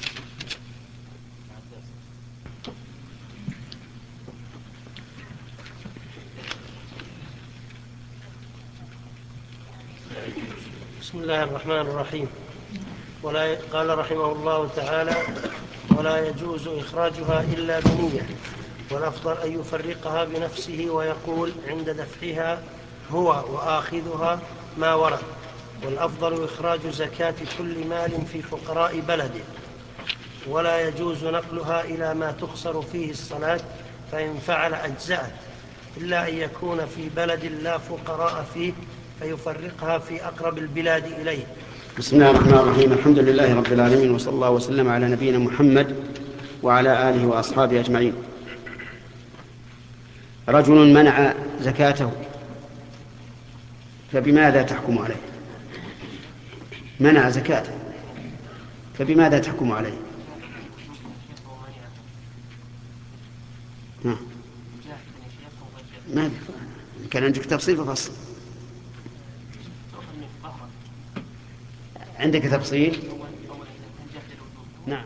بسم الله الرحمن الرحيم. ولا قال رحمه الله تعالى: ولا يجوز إخراجها إلا بنية، والأفضل أن يفرقها بنفسه ويقول عند دفعها هو وآخذها ما ورد، والأفضل إخراج زكاة كل مال في فقراء بلده. ولا يجوز نقلها إلى ما تخسر فيه الصلاة، فإن فعل أجزأت، إلا أن يكون في بلد لا فقراء فيه فيفرقها في أقرب البلاد إليه. بسم الله الرحمن الرحيم. الحمد لله رب العالمين، وصلى الله وسلم على نبينا محمد وعلى آله وأصحابه أجمعين. رجل منع زكاته فبماذا تحكم عليه؟ منع زكاته فبماذا تحكم عليه؟ ها. ما كان عندك تفصيل ففصل. عندك تفصيل؟ نعم.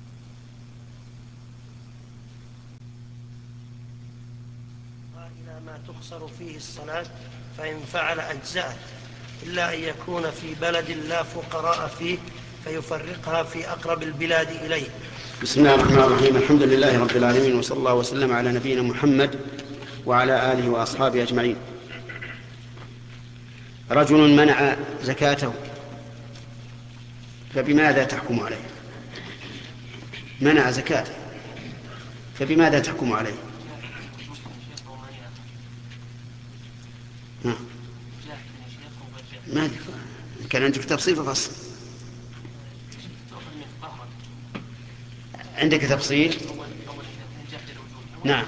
إلى ما تخسر فيه الصلاة، فإن فعل أجزأت، إلا أن يكون في بلد لا فقراء فيه فيفرقها في أقرب البلاد إليه. بسم الله الرحمن الرحيم. الحمد لله رب العالمين، وصلى الله وسلم على نبينا محمد وعلى آله وأصحابه أجمعين. رجل منع زكاته فبماذا تحكم عليه؟ منع زكاته فبماذا تحكم عليه؟ ها. ما كان عندك تفصيل ففصل. عندك تفصيل؟ نعم.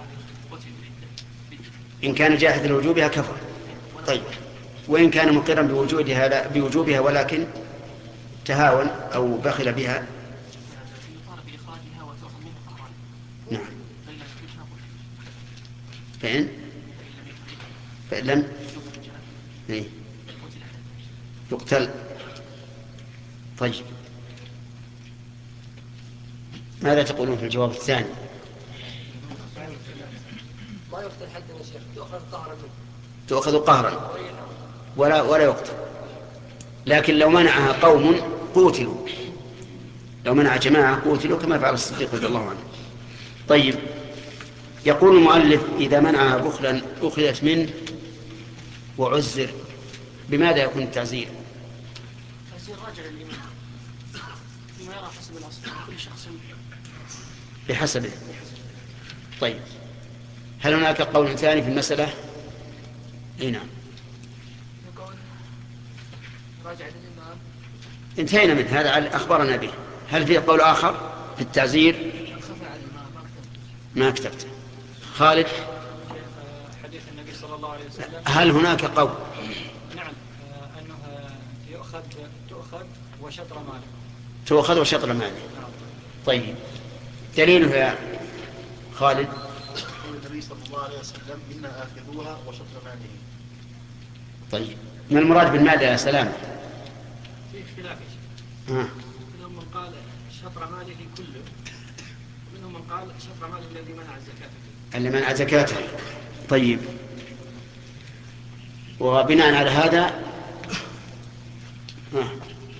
إن كان جاحد لوجوبها كفر. طيب، وإن كان مقرا بوجودها بوجوبها ولكن تهاون أو بخل بها؟ نعم. فإن فإن لم يقتل. طيب، ماذا تقولون في الجواب الثاني؟ ما يقتل حدا يا شيخ، تؤخذ قهرا منه. تؤخذ قهرا ولا ولا يقتل. لكن لو منعها قوم قوتلوا، لو منع جماعة قوتلوا كما فعل الصديق رضي الله عنه. طيب، يقول المؤلف: إذا منعها بخلا أخذت منه وعزر، بماذا يكون التعزير؟ تعزير راجع للإمام فيما يرى حسب الأصل، كل شخص بحسبه. طيب، هل هناك قول ثاني في المسألة؟ اي نعم. راجع للإمام. انتهينا من هذا، أخبرنا به. هل في قول آخر في التعزير؟ ما كتبت. خالد، حديث النبي صلى الله عليه وسلم. هل هناك قول؟ نعم، أنه يؤخذ تؤخذ وشطر ماله. تؤخذ وشطر ماله. طيب، دليله يا خالد؟ النبي صلى الله عليه وسلم: إنا آخذوها وشطر ماله. طيب، ما المراد بالمال يا سلام؟ في اختلاف. ها. منهم من قال شطر ماله كله، ومنهم من قال شطر ماله الذي منع الزكاة فيه. اللي منع زكاته. طيب، وبناء على هذا ها.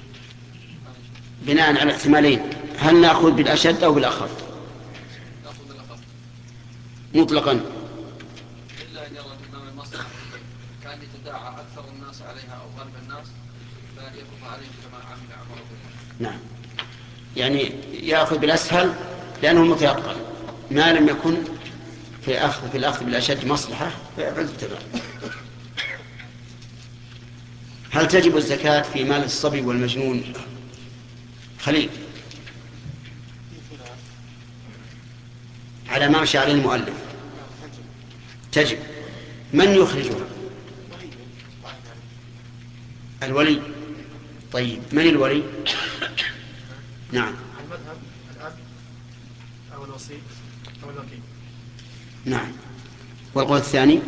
بناء على احتمالين، هل نأخذ بالأشد أو بالأخف؟ نأخذ بالأخف مطلقا. إلا أن يرى الإمام المصلحة كان يتداعى أكثر الناس عليها أو غالب الناس، فيفرض عليهم كما عمل عمر بن. نعم، يعني يأخذ بالأسهل لأنه متيقن، ما لم يكن في أخذ في الأخذ بالأشد مصلحة فيفعل التبع. هل تجب الزكاة في مال الصبي والمجنون؟ خليل، على ما مشى عليه المؤلف تجب. من يخرجها؟ الولي. طيب، من الولي؟ نعم. المذهب الأب أو الوصي أو الوكيل. نعم. والقول الثاني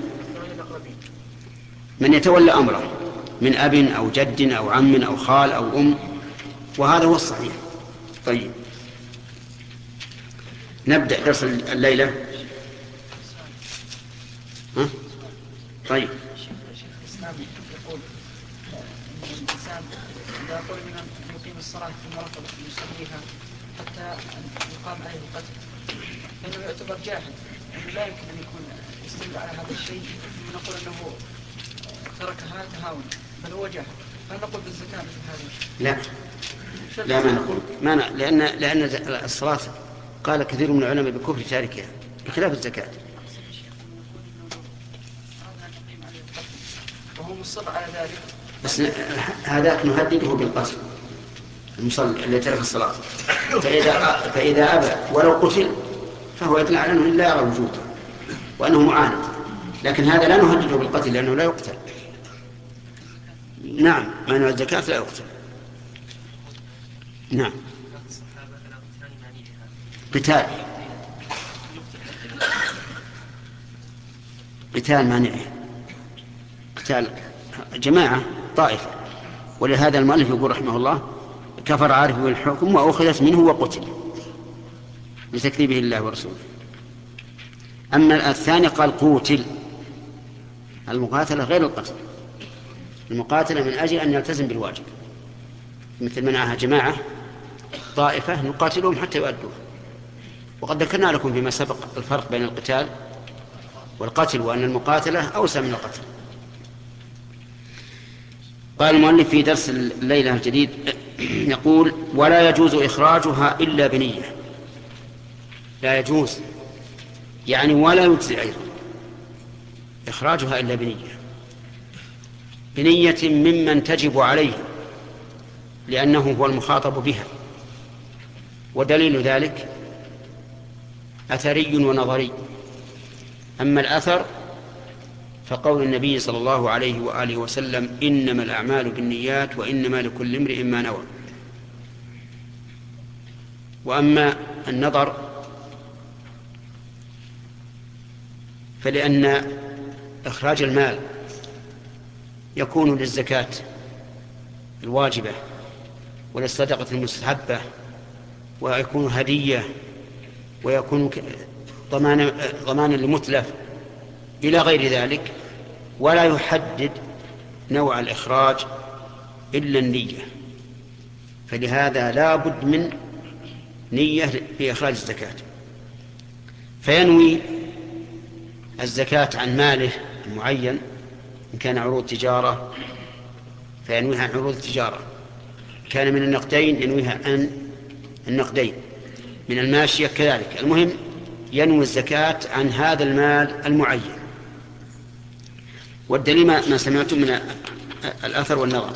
من يتولى أمره من أب أو جد أو عم أو خال أو أم، وهذا هو الصحيح. طيب نبدأ درس الليلة. ها؟ طيب. شيخ الإسلام يقول إن الإنسان إذا طلب من أن يقيم الصلاة في المرتبة يصليها حتى يقام عليه القتل فإنه يعتبر جاهل، يعني لا يمكن أن يكون يستند على هذا الشيء ونقول أنه تركها تهاون، بل هو جاهل، فهل نقول بالزكاة مثل هذا؟ لا لا ما نقول ما ن... لأن لأن الصلاة قال كثير من العلماء بكفر تاركها بخلاف الزكاة. وهو مصر على ذلك. بس هذاك نهدده بالقتل المصلي الذي ترك الصلاة، فإذا فإذا أبى ولو قتل فهو يدل على أنه لا يرى وجوده وأنه معاند، لكن هذا لا نهدده بالقتل لأنه لا يقتل. نعم مانع الزكاة لا يقتل. نعم. قتال قتال مانعه قتال جماعة طائفة، ولهذا المؤلف يقول رحمه الله كفر عارف بالحكم وأخذت منه وقتل لتكذيبه الله ورسوله. أما الثاني قال قوتل، المقاتلة غير القتل، المقاتلة من أجل أن يلتزم بالواجب، مثل منعها جماعة طائفة نقاتلهم حتى يؤدوه. وقد ذكرنا لكم فيما سبق الفرق بين القتال والقتل، وأن المقاتلة أوسع من القتل. قال المؤلف في درس الليلة الجديد يقول ولا يجوز إخراجها إلا بنية. لا يجوز يعني ولا يجزي أيضا إخراجها إلا بنية، بنية ممن تجب عليه لأنه هو المخاطب بها. ودليل ذلك أثري ونظري. أما الأثر فقول النبي صلى الله عليه وآله وسلم إنما الأعمال بالنيات وإنما لكل امرئ ما نوى. وأما النظر فلأن إخراج المال يكون للزكاة الواجبة وللصدقة المستحبة، ويكون هدية، ويكون ضمان ضمانا لمتلف إلى غير ذلك، ولا يحدد نوع الإخراج إلا النية. فلهذا لا بد من نية في إخراج الزكاة، فينوي الزكاة عن ماله المعين إن كان عروض تجارة فينويها عن عروض التجارة، كان من النقدين ينويها عن النقدين، من الماشية كذلك. المهم ينوي الزكاة عن هذا المال المعين. والدليل ما سمعتم من الأثر والنظر.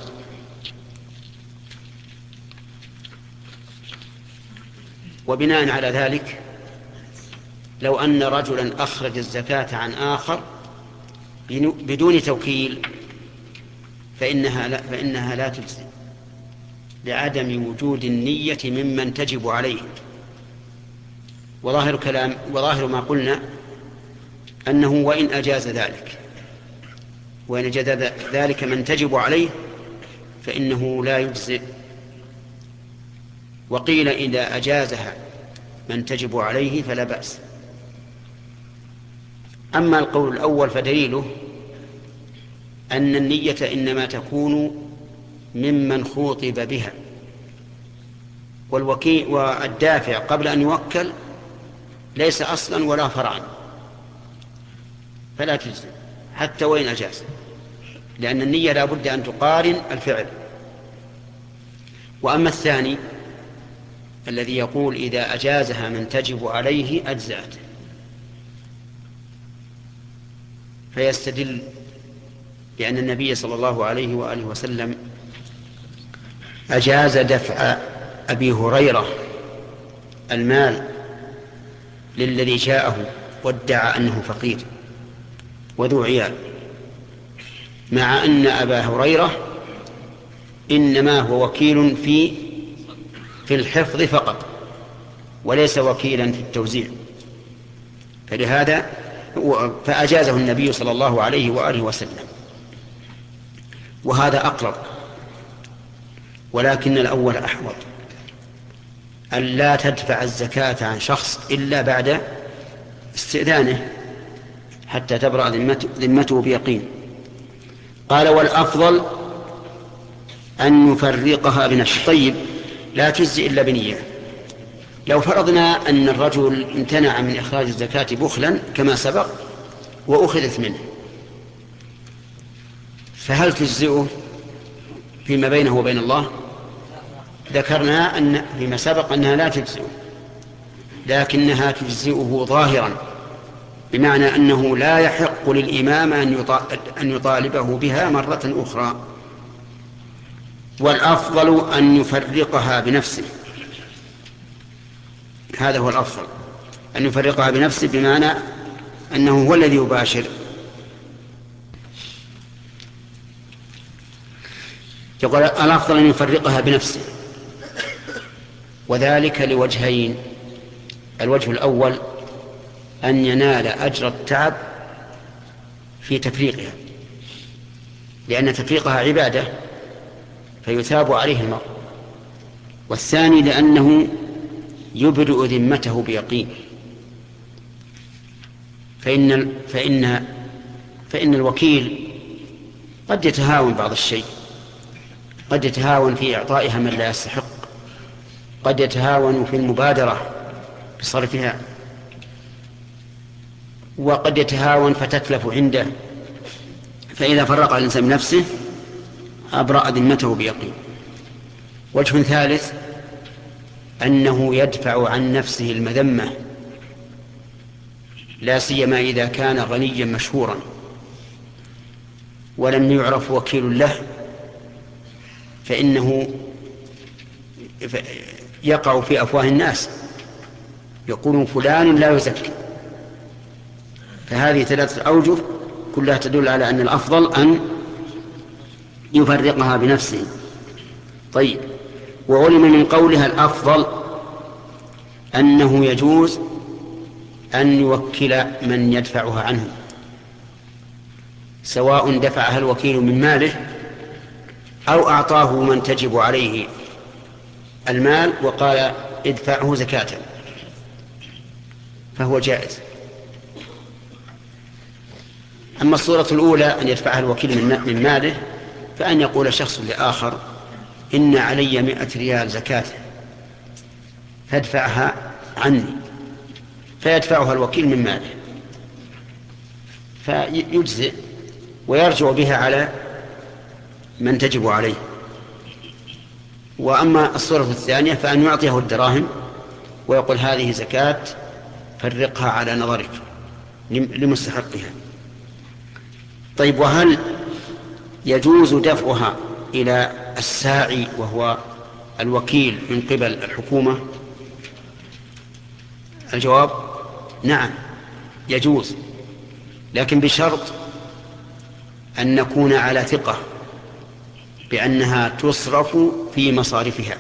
وبناء على ذلك لو أن رجلا أخرج الزكاة عن آخر بدون توكيل فإنها لا, فإنها لا تجزي لعدم وجود النية ممن تجب عليه. وظاهر كلام وظاهر ما قلنا أنه وإن أجاز ذلك وإن أجاز ذلك من تجب عليه فإنه لا يجزئ. وقيل إذا أجازها من تجب عليه فلا بأس. أما القول الأول فدليله أن النية إنما تكون ممن خوطب بها، والوكيل والدافع قبل أن يوكل ليس أصلا ولا فرعا، فلا تجزي حتى وإن أجاز، لأن النية لا بد أن تقارن الفعل. وأما الثاني الذي يقول إذا أجازها من تجب عليه أجزأت، فيستدل لأن النبي صلى الله عليه وآله وسلم أجاز دفع أبي هريرة المال للذي جاءه وادعى أنه فقير وذو عيال، مع أن أبا هريرة إنما هو وكيل في في الحفظ فقط وليس وكيلا في التوزيع. فلهذا فأجازه النبي صلى الله عليه وآله وسلم، وهذا أقرب. ولكن الأول أحوط، أن لا تدفع الزكاة عن شخص إلا بعد استئذانه حتى تبرأ ذمته بيقين. قال والأفضل أن يفرقها بنفسه. طيب، لا تجزي إلا بنية. لو فرضنا أن الرجل امتنع من إخراج الزكاة بخلا كما سبق وأخذت منه، فهل تجزئه فيما بينه وبين الله؟ ذكرنا أن فيما سبق أنها لا تجزئه، لكنها تجزئه ظاهرا، بمعنى أنه لا يحق للإمام أن يطالبه بها مرة أخرى. والأفضل أن يفرقها بنفسه، هذا هو الأفضل، أن يفرقها بنفسه، بمعنى أنه هو الذي يباشر. يقول الأفضل أن يفرقها بنفسه، وذلك لوجهين. الوجه الأول أن ينال أجر التعب في تفريقها، لأن تفريقها عبادة فيثاب عليه المرء. والثاني لأنه يبرئ ذمته بيقين، فإن, فإن, فإن الوكيل قد يتهاون بعض الشيء، قد يتهاون في إعطائها من لا يستحق، قد يتهاون في المبادرة بصرفها، وقد يتهاون فتتلف عنده. فإذا فرق الإنسان بنفسه أبرأ ذمته بيقين. وجه ثالث أنه يدفع عن نفسه المذمة، لا سيما إذا كان غنيا مشهورا ولم يعرف وكيل له، فإنه يقع في أفواه الناس يقولون فلان لا يزكي. فهذه ثلاثة أوجه كلها تدل على أن الأفضل أن يفرقها بنفسه. طيب، وعلم من قولها الأفضل أنه يجوز أن يوكل من يدفعها عنه، سواء دفعها الوكيل من ماله أو أعطاه من تجب عليه المال وقال ادفعه زكاة، فهو جائز. أما الصورة الأولى أن يدفعها الوكيل من ماله، فأن يقول شخص لآخر إن علي مئة ريال زكاة فادفعها عني، فيدفعها الوكيل من ماله فيجزئ ويرجع بها على من تجب عليه. وأما الصورة الثانية فأن يعطيه الدراهم ويقول هذه زكاة فرقها على نظرك لمستحقها. طيب، وهل يجوز دفعها إلى الساعي وهو الوكيل من قبل الحكومة؟ الجواب نعم يجوز، لكن بشرط أن نكون على ثقة بأنها تصرف في مصارفها.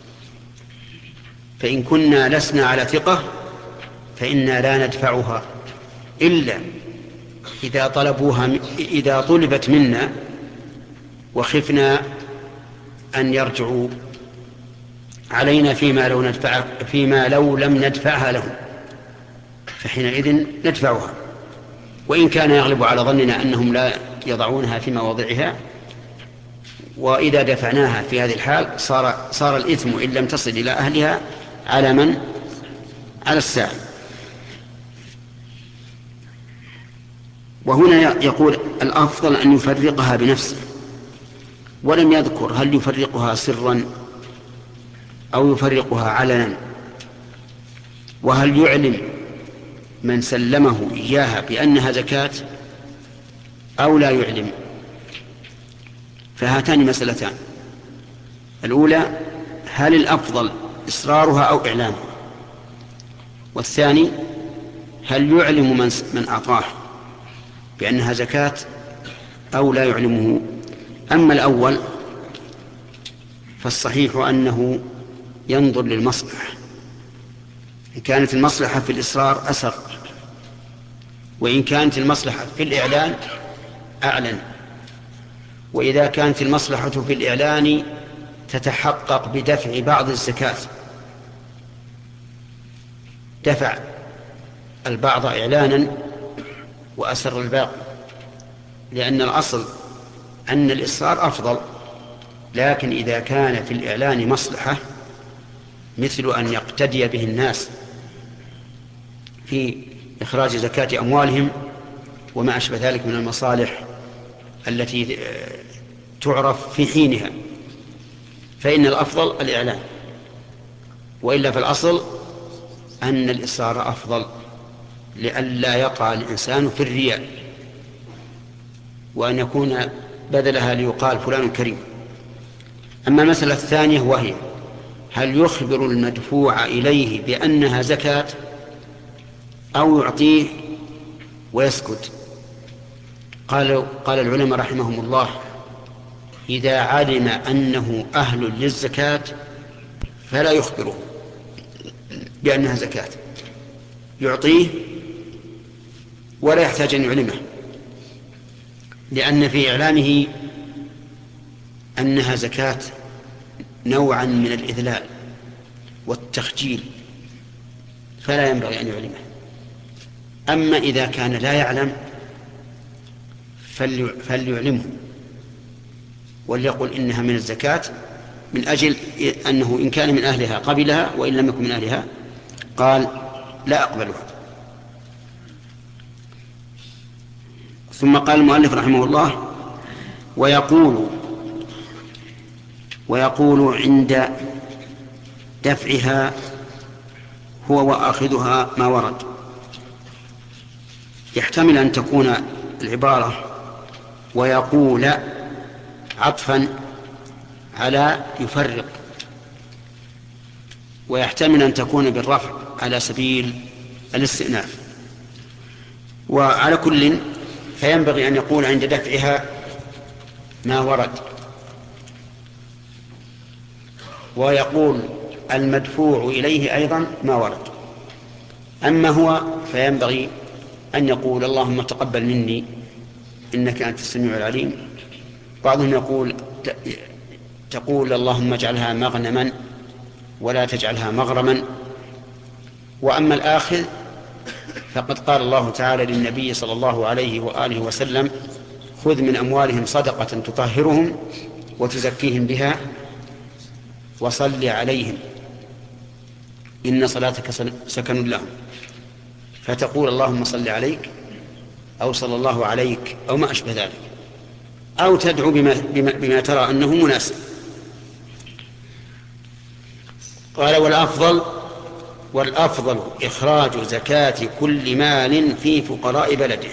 فإن كنا لسنا على ثقة فإنا لا ندفعها إلا إذا طلبوها إذا طلبت منا وخفنا أن يرجعوا علينا فيما لو ندفع فيما لو لم ندفعها لهم، فحينئذ ندفعها. وإن كان يغلب على ظننا أنهم لا يضعونها في مواضعها، وإذا دفعناها في هذه الحال صار صار الإثم إن لم تصل إلى أهلها على من؟ على الساعي. وهنا يقول الأفضل أن يفرقها بنفسه، ولم يذكر هل يفرقها سرا أو يفرقها علنا، وهل يعلم من سلمه إياها بأنها زكاة أو لا يعلم. فهاتان مسألتان: الأولى هل الأفضل إصرارها أو إعلامها، والثاني هل يعلم من, من أعطاه بأنها زكاة أو لا يعلمه. أما الأول فالصحيح أنه ينظر للمصلحة، إن كانت المصلحة في الإصرار أسر وإن كانت المصلحة في الإعلان أعلن. وإذا كانت المصلحة في الإعلان تتحقق بدفع بعض الزكاة دفع البعض إعلانا وأسر الباقي، لأن الأصل أن الإصرار أفضل، لكن إذا كان في الإعلان مصلحة مثل أن يقتدي به الناس في إخراج زكاة أموالهم وما أشبه ذلك من المصالح التي تعرف في حينها، فإن الأفضل الإعلان، وإلا في الأصل أن الإصرار أفضل لئلا يقع الإنسان في الرياء، وأن يكون بدلها ليقال فلان كريم. أما المسألة الثانية وهي هل يخبر المدفوع إليه بأنها زكاة أو يعطيه ويسكت؟ قال, قال العلماء رحمهم الله إذا علم أنه أهل للزكاة فلا يخبره بأنها زكاة، يعطيه ولا يحتاج أن يعلمه، لأن في إعلامه أنها زكاة نوعا من الإذلال والتخجيل، فلا ينبغي أن يعلمه. أما إذا كان لا يعلم فليعلمه وليقل إنها من الزكاة، من أجل أنه إن كان من أهلها قبلها، وإن لم يكن من أهلها قال لا أقبلها. ثم قال المؤلف رحمه الله ويقول ويقول عند دفعها هو وآخذها ما ورد. يحتمل أن تكون العبارة ويقول عطفا على يفرق، ويحتمل أن تكون بالرفع على سبيل الاستئناف. وعلى كل فينبغي أن يقول عند دفعها ما ورد، ويقول المدفوع إليه أيضا ما ورد. أما هو فينبغي أن يقول اللهم تقبل مني إنك أنت السميع العليم. بعضهم يقول تقول اللهم اجعلها مغنما ولا تجعلها مغرما. وأما الآخذ فقد قال الله تعالى للنبي صلى الله عليه وآله وسلم خذ من أموالهم صدقة تطهرهم وتزكيهم بها وصل عليهم إن صلاتك سكن لهم. فتقول اللهم صل عليك أو صلى الله عليك أو ما أشبه ذلك، أو تدعو بما, بما, بما ترى أنه مناسب. قال والأفضل والأفضل إخراج زكاة كل مال في فقراء بلده.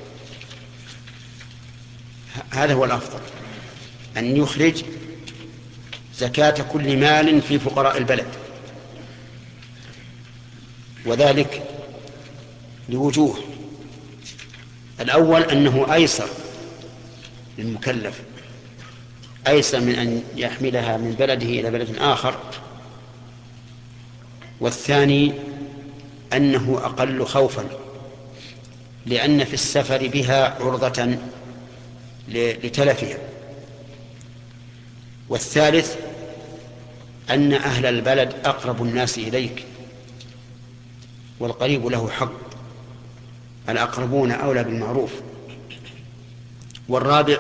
هذا هو الأفضل، أن يخرج زكاة كل مال في فقراء البلد، وذلك لوجوه. الأول أنه أيسر للمكلف، أيسر من أن يحملها من بلده إلى بلد آخر. والثاني أنه أقل خوفا، لأن في السفر بها عرضة لتلفها. والثالث أن أهل البلد أقرب الناس إليك، والقريب له حق، الأقربون أولى بالمعروف. والرابع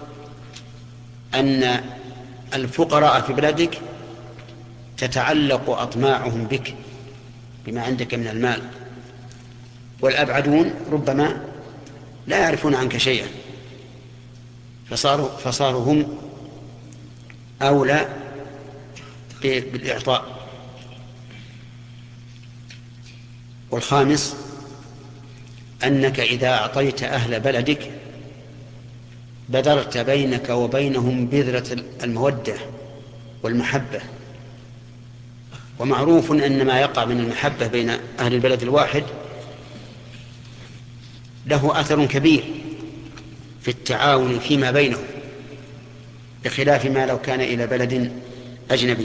أن الفقراء في بلدك تتعلق أطماعهم بك بما عندك من المال، والأبعدون ربما لا يعرفون عنك شيئا، فصاروا, فصاروا هم أولى بالإعطاء. والخامس أنك إذا أعطيت أهل بلدك بدرت بينك وبينهم بذرة المودة والمحبة. ومعروف أن ما يقع من المحبة بين أهل البلد الواحد له أثر كبير في التعاون فيما بينهم، بخلاف ما لو كان إلى بلد أجنبي.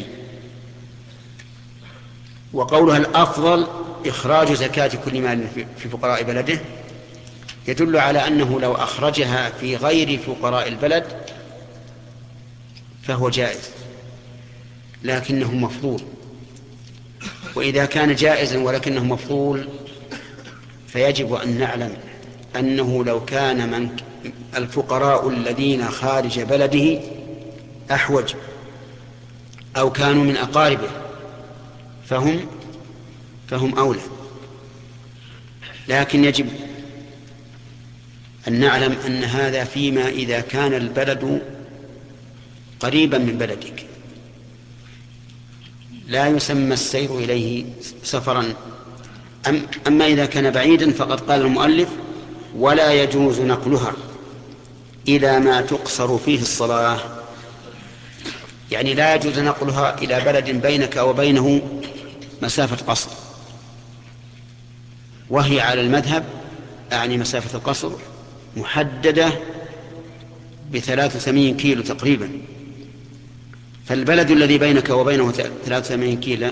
وقولها الأفضل إخراج زكاة كل مال في فقراء بلده يدل على أنه لو أخرجها في غير فقراء البلد فهو جائز، لكنه مفضول. وإذا كان جائزا ولكنه مفضول فيجب أن نعلم أنه لو كان من الفقراء الذين خارج بلده أحوج أو كانوا من أقاربه فهم فهم أولى. لكن يجب أن نعلم أن هذا فيما إذا كان البلد قريبا من بلدك، لا يسمى السير إليه سفرا. أما إذا كان بعيدا فقد قال المؤلف ولا يجوز نقلها إلى ما تقصر فيه الصلاة، يعني لا يجوز نقلها إلى بلد بينك وبينه مسافة قصر، وهي على المذهب أعني مسافة القصر محددة بثلاث وثمانين كيلو تقريبا. فالبلد الذي بينك وبينه ثلاث وثمانين كيلو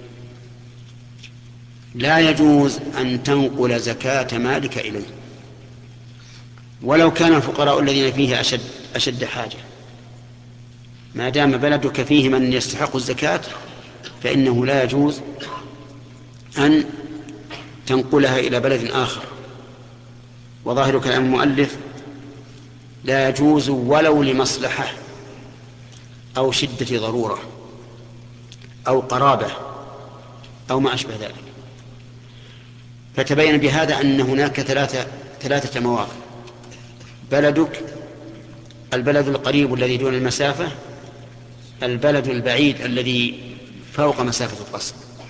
لا يجوز أن تنقل زكاة مالك إليه، ولو كان الفقراء الذين فيه أشد, أشد حاجة. ما دام بلدك فيه من يستحق الزكاة فإنه لا يجوز أن تنقلها إلى بلد آخر. وظاهر كلام المؤلف لا يجوز ولو لمصلحة أو شدة ضرورة أو قرابة أو ما أشبه ذلك. فتبين بهذا أن هناك ثلاثة, ثلاثة مواقع: بلدك، البلد القريب الذي دون المسافة، البلد البعيد الذي فوق مسافة القصر.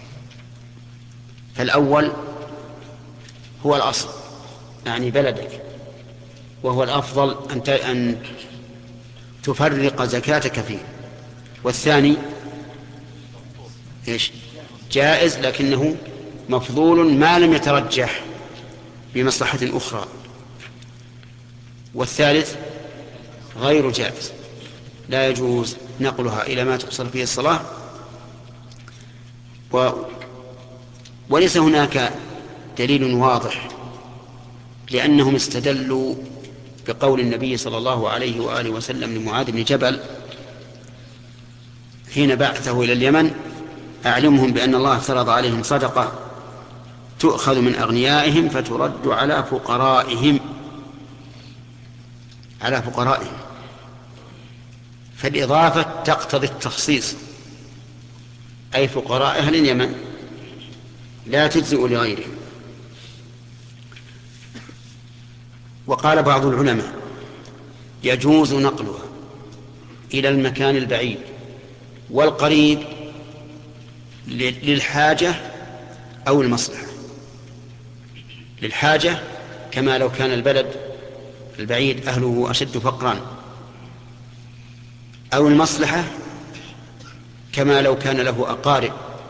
فالأول هو الأصل يعني بلدك، وهو الأفضل أن تفرق زكاتك فيه. والثاني إيش؟ جائز لكنه مفضول ما لم يترجح بمصلحة أخرى. والثالث غير جائز، لا يجوز نقلها إلى ما تقصر فيه الصلاة. و... وليس هناك دليل واضح، لأنهم استدلوا بقول النبي صلى الله عليه وآله وسلم لمعاذ بن جبل حين بعثه إلى اليمن: أعلمهم بأن الله افترض عليهم صدقة تؤخذ من أغنيائهم فترد على فقرائهم على فقرائهم. فالإضافة تقتضي التخصيص، أي فقراء أهل اليمن لا تجزئ لغيرهم. وقال بعض العلماء: يجوز نقلها إلى المكان البعيد والقريب للحاجة أو المصلحة. للحاجة كما لو كان البلد البعيد أهله أشد فقرا، أو المصلحة كما لو كان له أقارب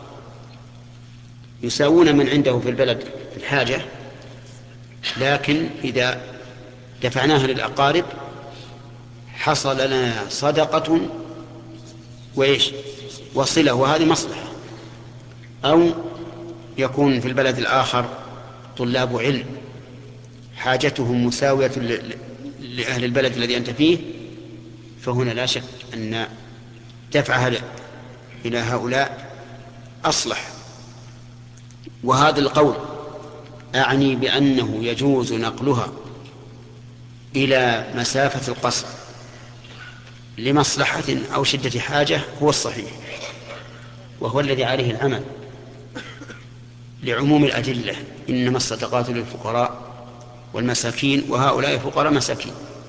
يساوون من عنده في البلد في الحاجة، لكن إذا دفعناها للأقارب حصل لنا صدقة وإيش وصلة، وهذه مصلحة. أو يكون في البلد الآخر طلاب علم حاجتهم مساوية لأهل البلد الذي أنت فيه، فهنا لا شك أن دفعها إلى هؤلاء أصلح. وهذا القول أعني بأنه يجوز نقلها إلى مسافة القصر لمصلحة أو شدة حاجة هو الصحيح، وهو الذي عليه العمل لعموم الأدلة: إنما الصدقات للفقراء والمساكين، وهؤلاء فقراء مساكين.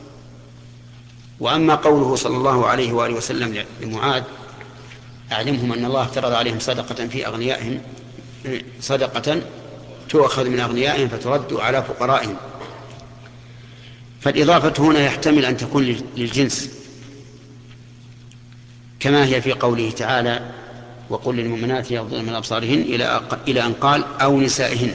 وأما قوله صلى الله عليه وآله وسلم لمعاذ: أعلمهم أن الله افترض عليهم صدقة في أغنيائهم، صدقة تؤخذ من أغنيائهم فترد على فقرائهم. فالإضافة هنا يحتمل أن تكون للجنس، كما هي في قوله تعالى: وقل للمؤمنات يغضضن من أبصارهن إلى أن قال: أو نسائهن.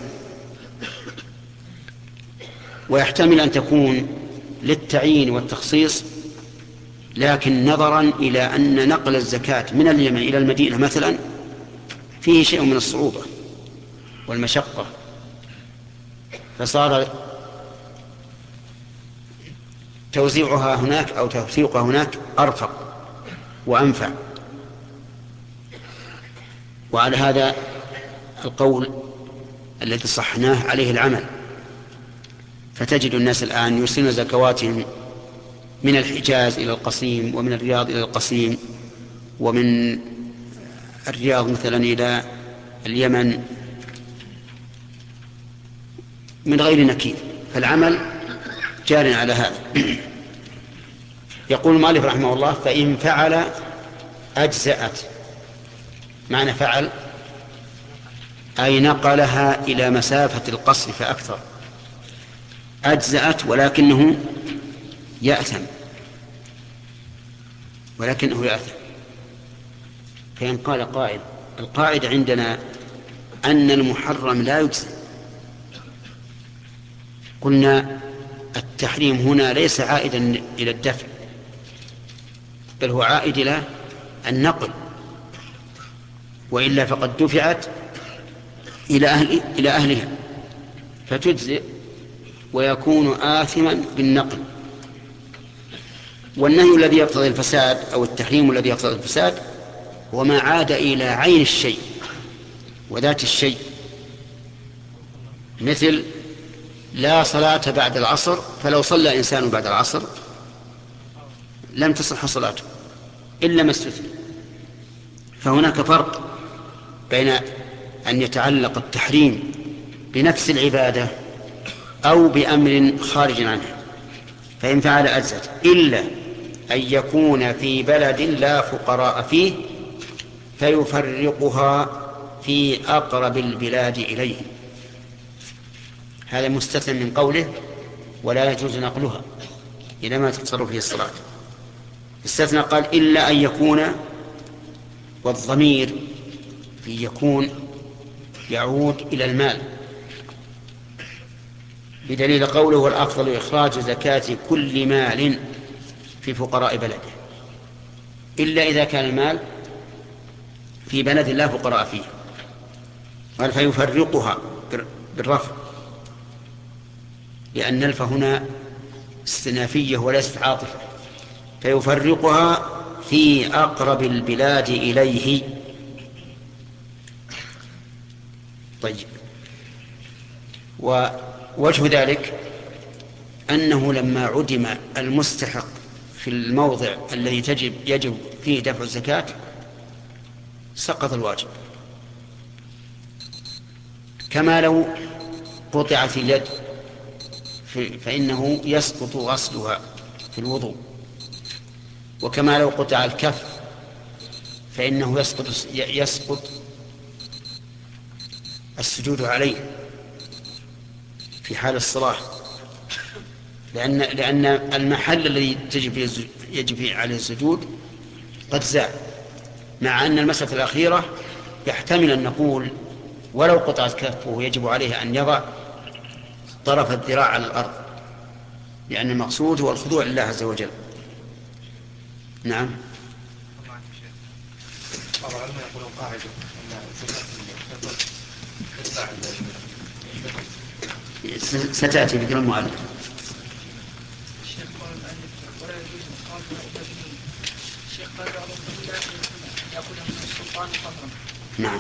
ويحتمل أن تكون للتعيين والتخصيص، لكن نظرا إلى أن نقل الزكاة من اليمن إلى المدينة مثلا فيه شيء من الصعوبة والمشقة، فصار توزيعها هناك أو تفريقها هناك أرفق وأنفع. وعلى هذا القول الذي صحناه عليه العمل، فتجد الناس الآن يرسلون زكواتهم من الحجاز إلى القصيم، ومن الرياض إلى القصيم، ومن الرياض مثلا إلى اليمن من غير نكير، فالعمل جار على هذا. يقول مالك رحمه الله: فإن فعل أجزأت. معنى فعل أي نقلها إلى مسافة القصر فأكثر. أجزأت ولكنه يأثم، ولكنه يأثم. فإن قال قائل: القاعدة عندنا أن المحرم لا يجزئ، قلنا التحريم هنا ليس عائدا إلى الدفع، بل هو عائد إلى النقل، وإلا فقد دفعت إلى أهل إلى أهلها فتجزئ ويكون آثما بالنقل. والنهي الذي يقتضي الفساد أو التحريم الذي يقتضي الفساد هو ما عاد إلى عين الشيء وذات الشيء، مثل لا صلاة بعد العصر، فلو صلى إنسان بعد العصر لم تصح صلاته إلا ما استثنى. فهناك فرق بين أن يتعلق التحريم بنفس العبادة أو بأمر خارج عنها. فإن فعل أجزت إلا أن يكون في بلد لا فقراء فيه فيفرقها في أقرب البلاد إليه. هذا مستثنى من قوله ولا يجوز نقلها إلى ما تتصرف فيه الصلاة. استثنى قال إلا أن يكون، والضمير في يكون يعود إلى المال، بدليل قوله والأفضل إخراج زكاة كل مال في فقراء بلده، إلا إذا كان المال في بلد لا فقراء فيه. قال فيفرقها بالرفع، لأن الف هنا استنافية وليست عاطفة. فيفرقها في أقرب البلاد إليه. طيب، ووجه ذلك أنه لما عدم المستحق في الموضع الذي تجب يجب فيه دفع الزكاة سقط الواجب، كما لو قطعت اليد فإنه يسقط غسلها في الوضوء، وكما لو قطع الكف فإنه يسقط يسقط السجود عليه في حال الصلاة، لأن لأن المحل الذي تجب فيه يجب فيه عليه السجود قد زال، مع أن المسألة الأخيرة يحتمل أن نقول ولو قطعت كفه يجب عليه أن يضع طرف الذراع على الأرض، لأن المقصود هو الخضوع لله عز وجل. نعم. بعض العلماء يقولون قاعدة ستأتي بكل المؤلف. الشيخ قال المؤلف ولا يجوز إخراج الأجنبي. الشيخ قال بعضهم لا يأخذها من السلطان قهرا. نعم.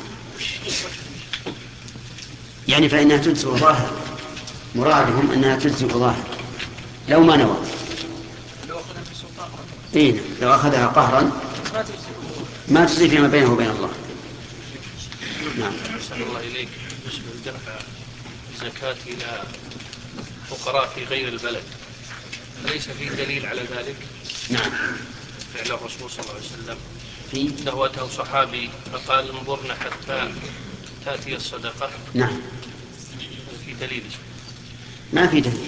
يعني فإنها تجزئ ظاهر، مرادهم أنها تجزئ ظاهر لو ما نوى. لو أخذها من السلطان قهرا. إيه، لو أخذها قهرا ما تجزئ فيما بينه وبين الله. نعم. أحسن الله إليك. بالنسبة لدفع الزكاة إلى فقراء في غير البلد، أليس فيه دليل على ذلك؟ نعم. فعل الرسول صلى الله عليه وسلم في له أتاه صحابي فقال انظرنا حتى تأتي الصدقة. نعم. في دليل؟ ما في دليل،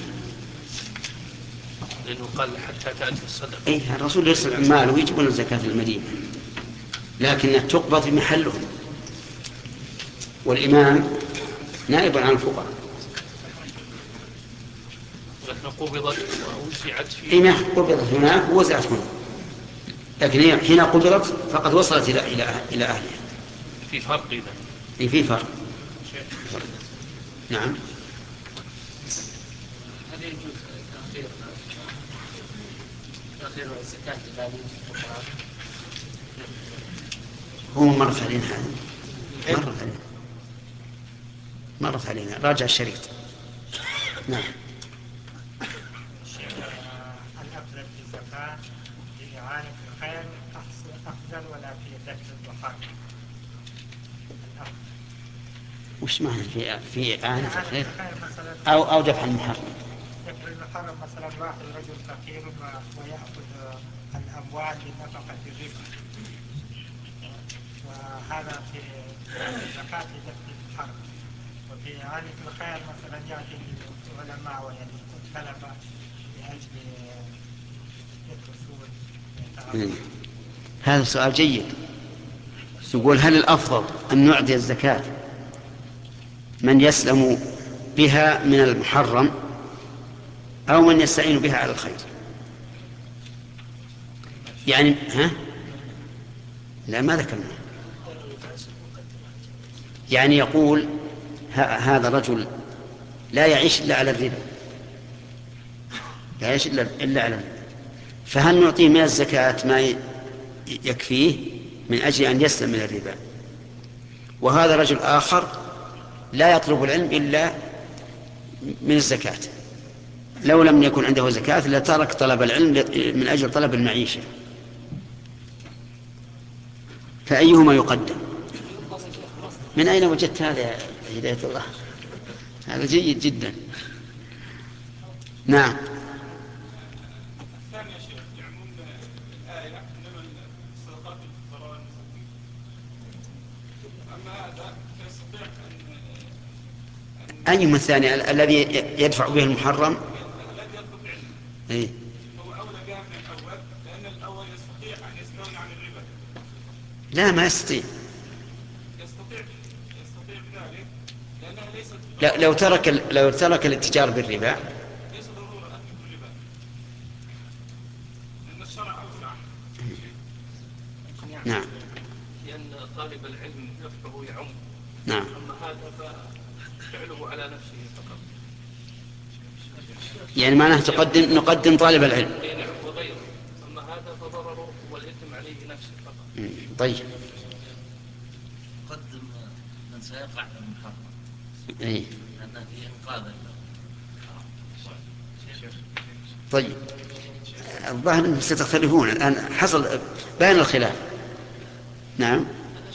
لأنه قال حتى تأتي الصدقة. إيه، الرسول يرسل عمال ويجبون الزكاة في المدينة، لكنها تقبض في محله، والإمام نائب عن الفقراء. لكن قبضت ووزعت في حين قبضت هناك ووزعت هنا، لكن هي حين قبضت فقد وصلت إلى إلى إلى أهلها. في فرق إذا. إيه، في فرق. نعم. هل يجوز تأخير تأخير الزكاة بعد الفقراء. هو مرت علينا هذا مرت علينا مرت علينا راجع الشريط. نعم. الأفضل في الزكاة في إعانة الخير أفضل ولا في دفع الضحايا؟ وش معنى في في إعانة الخير أو أو دفع المحرم؟ دفع المحرم مثلا واحد رجل فقير ويأخذ الأموال لنفقة الربا، وهذا في زكاة دفع المحرم. وفي إعانة الخير مثلا يأتي العلماء ويأتي الطلبة لأجل الرسول. هذا سؤال جيد. يقول هل الأفضل أن نعطي الزكاة من يسلم بها من المحرم أو من يستعين بها على الخير؟ يعني ها؟ لا ما ذكرنا. يعني يقول هذا رجل لا يعيش إلا على الربا، لا يعيش إلا على الربا، فهل نعطيه من الزكاة ما يكفيه من أجل أن يسلم من الربا؟ وهذا رجل آخر لا يطلب العلم إلا من الزكاة، لو لم يكن عنده زكاة لترك طلب العلم من أجل طلب المعيشة، فأيهما يقدم؟ من أين وجدت هذا يا هداية الله؟ هذا جيد جدا. نعم. الثاني يا شيخ يعمون الآية إنما الصدقات للفقراء والمساكين، أما هذا فيستطيع أن أيهما الثاني الذي يدفع به المحرم؟ الذي يطلب العلم إيه؟ هو أولى بها من الأول، لأن الأول يستطيع أن يستغني عن الربا. لا ما يستطيع. يستطيع يستطيع بذلك لأنها ليست لا لو ترك لو ترك الاتجار بالربا ليس ضرورة أن تكون ربا، لأن الشرع أوسع. نعم. لأن طالب العلم نفعه يعم. نعم. أما هذا فعله على نفسه فقط. يعني معناه تقدم نقدم طالب العلم. نعم وغيره. أما هذا فضرره والإثم عليه نفسه فقط. طيب. قدم من سيقع في المحرم. إيه. لأن فيه إنقاذ. طيب. الظاهر أنهم ستختلفون الآن، حصل بين الخلاف. نعم.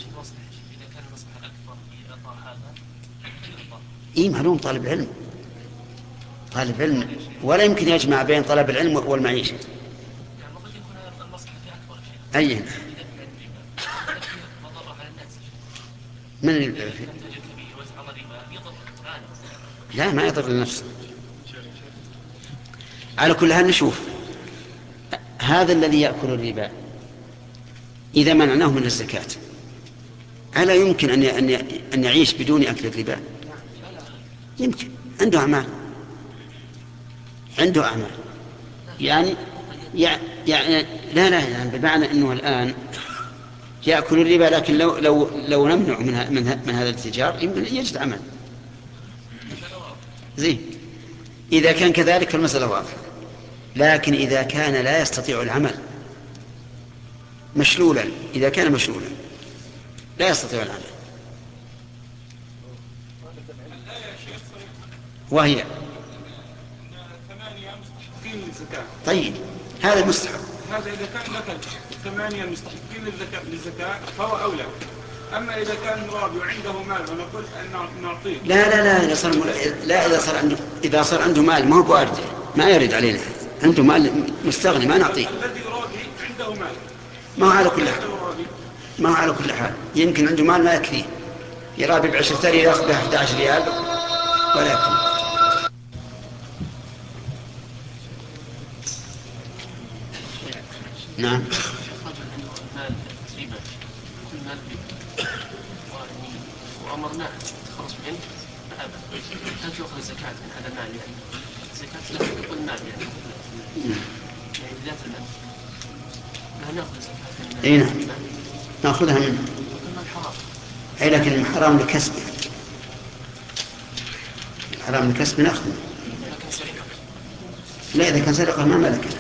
إيه معلوم طالب علم طالب علم ولا يمكن يجمع بين طلب العلم والمعيشة. أي من ال... لا ما يضر لنفسه. على كل حال نشوف هذا الذي يأكل الربا إذا منعناه من الزكاة ألا يمكن أن أن يعيش بدون أكل الربا؟ يمكن، عنده أعمال عنده أعمال يعني يعني لا لا يعني بمعنى أنه الآن يأكل الربا، لكن لو لو لو نمنع من من, من هذا الاتجار يمكن يجد عمل زين. إذا كان كذلك المسألة واضحة، لكن إذا كان لا يستطيع العمل مشلولا، إذا كان مشلولا لا يستطيع العمل وهي ثمانية مستحقين للزكاة. طيب هذا مستحق، هذا إذا كان ذكر ثمانية مستحقين للزكاة فهو أولى. أما إذا كان رابع وعنده مال ونقول أن نعطيه لا لا لا إذا صار لا إذا صار عنده إذا صار عنده مال ما هو بوارد ما يرد علينا، عنده مال مستغني ما نعطيه. الذي راضي عنده مال ما هو على كل حال ما هو على كل حال يمكن عنده مال ما يكفيه، يرابي بعشرة ريال ياخذ بها أحد عشر ريال ولا يكفي. نعم. وأمرناه تخلص منه فأبى، هل تأخذ زكاة من هذا المال؟ يعني زكاة لا تكون مال يعني يعني ذات المال لا نأخذ زكاة. إيه نعم نأخذها منه. أي لكن حرام لكسب، حرام لكسب نأخذه. لا، إذا كان سرقة ما ملكه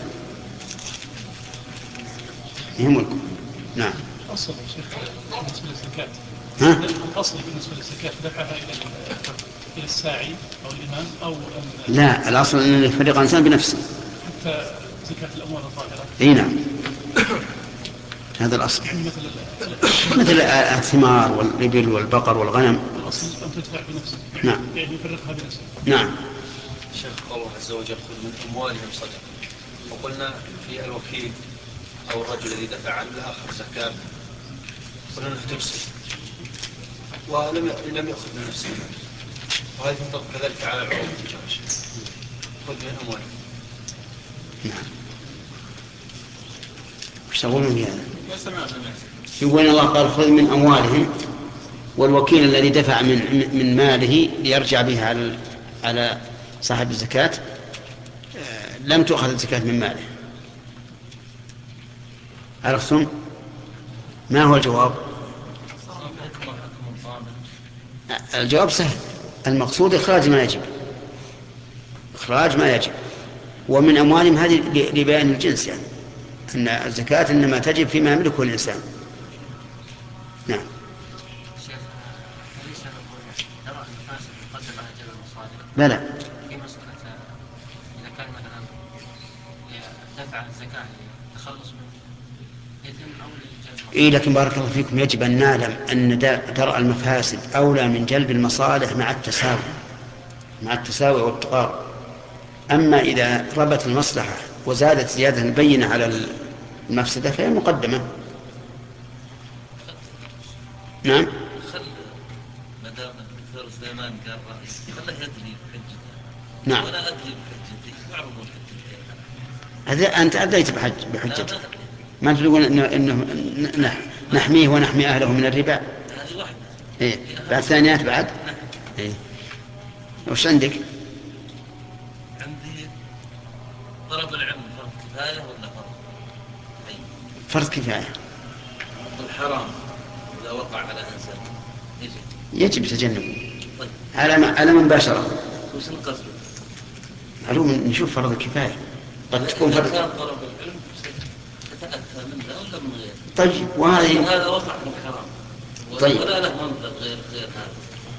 هي ملكه. نعم. الأصل بالنسبة للزكاة، ها؟ الأصل بالنسبة للزكاة دفعها إلى إلى الساعي أو الإمام أو لا، الأصل أن يفرق الإنسان بنفسه حتى زكاة الأموال الظاهرة. اي نعم، هذا الأصل. مثل الثمار والإبل والبقر والغنم. الأصل أن تدفع بنفسك. نعم. يعني يفرقها بنفسك. نعم. شيخ الله عز وجل خذ من أموالهم صدقة، وقلنا في الوكيل أو الرجل الذي دفع عن الآخر زكاة قلنا له تفسد ولم لم يأخذ من نفسه، وهذه تنطبق كذلك على العروض التجارية. خذ من أموالهم. نعم. وش تقولون في هذا؟ يقول الله قال خذ من أموالهم، والوكيل الذي دفع من من ماله ليرجع به على على صاحب الزكاة لم تؤخذ الزكاة من ماله. عرفتم؟ ما هو الجواب؟ الجواب سهل، المقصود إخراج ما يجب، إخراج ما يجب. ومن أموالهم هذه لبيان الجنس، يعني أن الزكاة إنما تجب فيما يملكه الإنسان. نعم. بلى. في مسألة إذا كان مثلا دفع الزكاة تخلص من إثم أو للجلب. إيه، لكن بارك الله فيكم يجب أن نعلم أن درء المفاسد أولى من جلب المصالح مع التساوي مع التساوي والتقارب. أما إذا ربت المصلحة وزادت زيادة بينة على المفسدة فهي مقدمة. نعم. خل مدام الدكتور سليمان قال رئيس خله يدري بحجته. نعم. ولا أدري بحجتي معروف بحجتي. هذا أنت أديت بحج بحجتك. ما تقول إنه إنه نحميه ونحمي أهله من الربا. هذه واحدة. إيه. بعد ثانيات بعد. إيه. وش عندك؟ عندي طلب العلم فرض كفاية ولا فرض؟ فرض كفاية. الحرام إذا وقع على إنسان يجب يجب تجنبه. طيب. على على من باشره. وش القصد؟ معلوم نشوف فرض الكفاية. قد تكون فرض. كان طلب العلم تتأثر منه ولا من غيره؟ طيب وهذه. هذا وقع في الحرام. طيب. ولا له منطق غير غير هذا.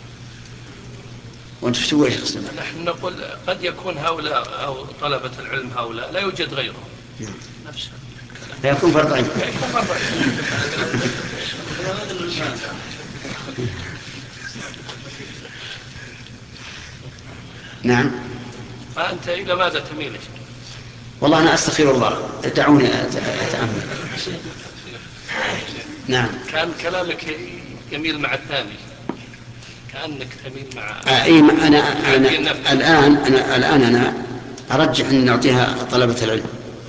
وانت شو تقول يا شيخ سلمان؟ نحن نقول قد يكون هؤلاء أو طلبة العلم هؤلاء لا يوجد غيرهم. نفسه. لا يكون فرض عين. نعم. فأنت إلى ماذا تميل؟ والله أنا أستخير الله، دعوني أتأمل. نعم. كان كلامك يميل مع الثاني، كأنك تميل مع. آه إيه أنا أنا الآن أنا الآن أنا أرجح أن نعطيها طلبة العلم،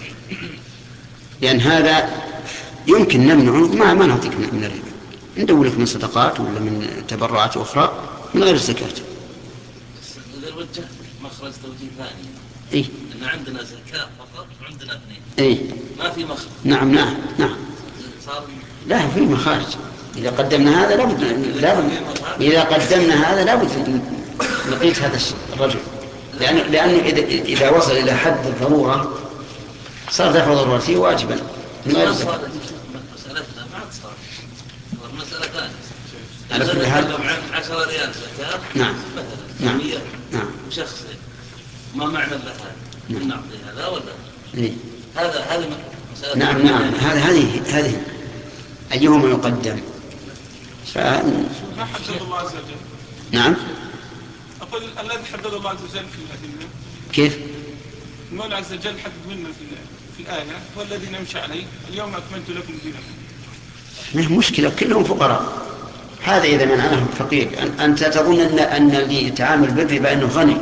لأن هذا يمكن نمنعه ما ما نعطيك من الربا، ندور لك من صدقات ولا من تبرعات أخرى من غير الزكاة. إذا وجهت مخرج توجيه ثاني. إيه. إن عندنا زكاة فقط وعندنا اثنين. إيه. ما في مخرج. نعم نعم نعم. صار. لا في مخارج. إذا قدمنا هذا لابد لابد إذا قدمنا هذا لابد نقيت هذا الرجل، لأنه لأنه إذا إذا وصل إلى حد الضرورة صار دفع ضرورته واجبا. ما صار مسألتنا ما عاد صار. مسألة ثانية. على كل حال. عشرة ريال زكاة. نعم. مثلا. نعم. نعم. شخص ما معنى له هذا؟ نعم. نعطي هذا ولا؟ إيه. هذا هذا مسألة. نعم نعم هذا هذه هذه أيهما يقدم؟ ف... ما حدد الله عز وجل. نعم. أقول الذي حدد الله عز وجل في الأدلة. كيف؟ المولى عز وجل حدد لنا في في الآية هو الذي نمشي عليه اليوم أكملت لكم دينكم. ما هي مشكلة كلهم فقراء. هذا إذا منعناه فقير. أنت تظن أن أن اللي يتعامل بالربا أنه غني.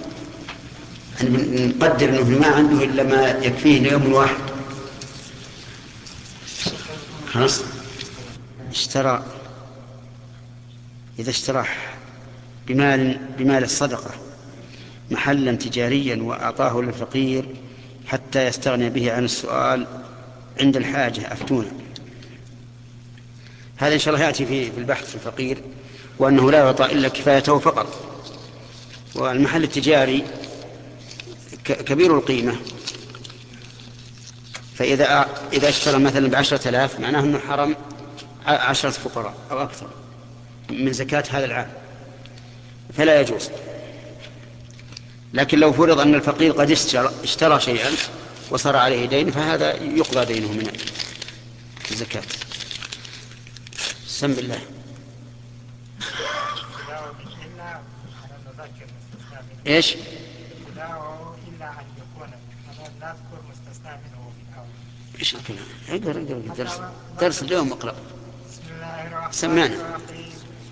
أن نقدر أنه ما عنده إلا ما يكفيه ليوم واحد. خلاص. اشترى إذا اشترى بمال بمال الصدقة محلا تجاريا وأعطاه للفقير حتى يستغني به عن السؤال عند الحاجة أفتونا. هذا إن شاء الله يأتي في البحث في الفقير، وأنه لا يعطى إلا كفايته فقط. والمحل التجاري كبير القيمة، فإذا إذا اشترى مثلا بعشرة آلاف معناه أنه حرم عشرة فقراء أو أكثر من زكاة هذا العام، فلا يجوز. لكن لو فرض أن الفقير قد اشترى, اشترى شيئا وصار عليه دين فهذا يقضى دينه من الزكاة. سم بالله. ايش؟ إلا أن يكون نذكر مستثنى منه في الأول. ايش الكلام؟ اقرأ اقرأ درس درس اليوم اقرأ. بسم الله الرحمن سمعنا. الرحيم.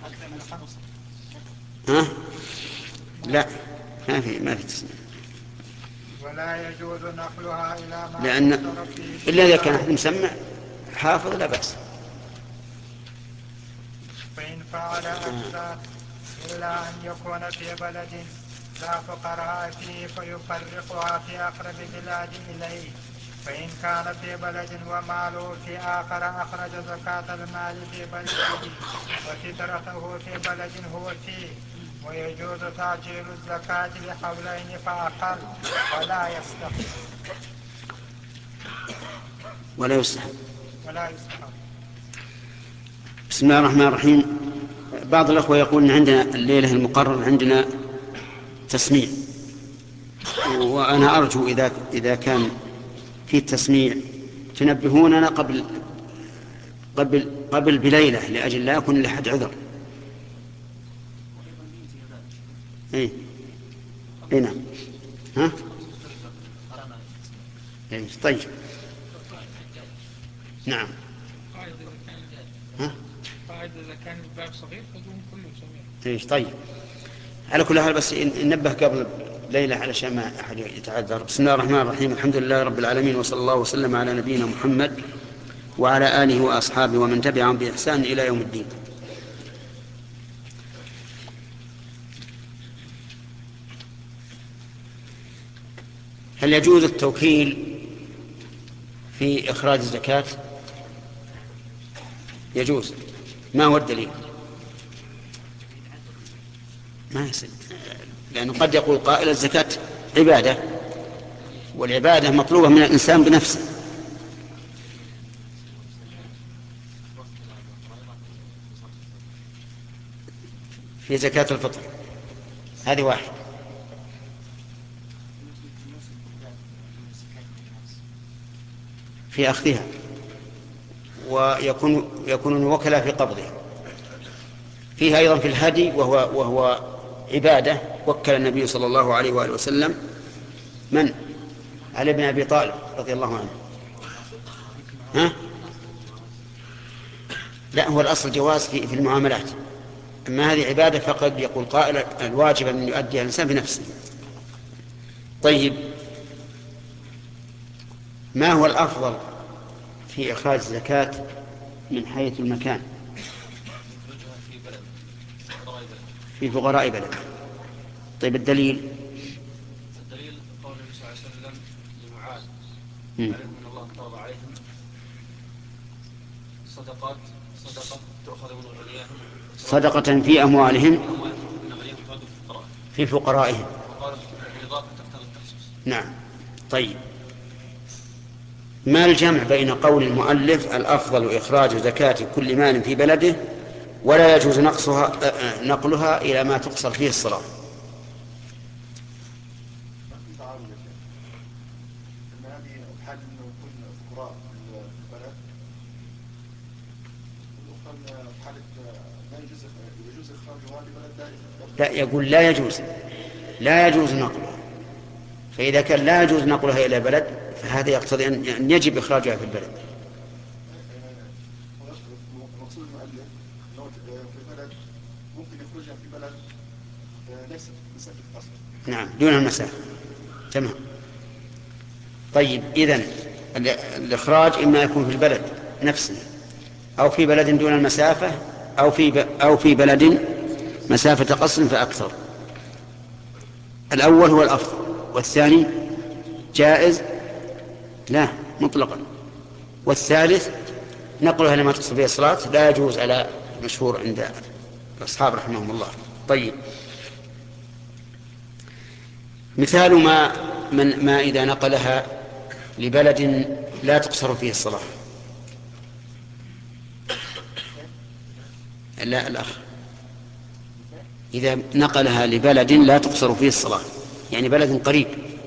ها؟ لا ما في ما في تسمية. ولا يجوز نقلها إلى ما لأن إلا إذا كان أحد مسمع حافظ لا بأس. فإن فعل أكثر إلا أن يكون في بلد لا فقراء فيه فيفرقها في أقرب بلاد إليه. فإن كان في بلد وماله في آخر أخرج زكاة المال في بلده وفطرته في بلد هو فيه. ويجوز تعجيل الزكاة لحولين فأقل ولا يستحق ولا يستحق ولا يستحق. بسم الله الرحمن الرحيم. بعض الأخوة يقول إن عندنا الليلة المقرر عندنا تسميع، وأنا أرجو إذا إذا كان في تسميع تنبهوننا قبل قبل قبل بليلة لأجل لا يكون لحد عذر. اي اي نعم. ها إيه. طيب نعم. ها قاعدة إذا كان الباب صغير فدون كله صغير. ايش طيب على كل حال بس ننبه قبل ليلة علشان ما أحد يتعذر. بسم الله الرحمن الرحيم. الحمد لله رب العالمين، وصلى الله وسلم على نبينا محمد وعلى آله وأصحابه ومن تبعهم بإحسان إلى يوم الدين. هل يجوز التوكيل في إخراج الزكاة؟ يجوز. ما هو الدليل؟ ما يصير، لأنه قد يقول قائل الزكاة عبادة، والعبادة مطلوبة من الإنسان بنفسه. في زكاة الفطر هذه واحد. في أخذها ويكون يكون الوكلاء في قبضها. فيها أيضا في الهدي وهو وهو عبادة. وكل النبي صلى الله عليه وآله وسلم من؟ علي بن أبي طالب رضي الله عنه. ها؟ لا، هو الأصل جواز في في المعاملات، أما هذه عبادة فقد يقول قائل الواجب أن يؤديها الإنسان بنفسه. طيب، ما هو الأفضل في إخراج الزكاة من حيث المكان؟ في فقراء بلد. طيب الدليل؟ الدليل قول النبي صلى الله عليه وسلم لمعاذ عليهم من الله افترض عليهم صدقات صدقة تؤخذ من غنيهم صدقة في أموالهم في فقرائهم. نعم. طيب، ما الجمع بين قول المؤلف الأفضل إخراج زكاة كل مال في بلده ولا يجوز نقصها نقلها إلى ما تقصر فيه الصلاة؟ لا، يقول لا يجوز لا يجوز نقلها. فإذا كان لا يجوز نقلها إلى بلد فهذا يقتضي أن يجب إخراجها في البلد. نعم، دون المسافة. تمام. طيب، إذن الإخراج إما يكون في البلد نفسه أو في بلد دون المسافة أو في أو في بلد مسافة قصر فأكثر. الأول هو الأفضل، والثاني جائز لا مطلقا، والثالث نقلها لما تصل فيه الصلاة لا يجوز على مشهور عند الأصحاب رحمهم الله. طيب، مثال ما من ما إذا نقلها لبلد لا تقصر فيه الصلاة؟ لا الأخ، إذا نقلها لبلد لا تقصر فيه الصلاة، يعني بلد قريب.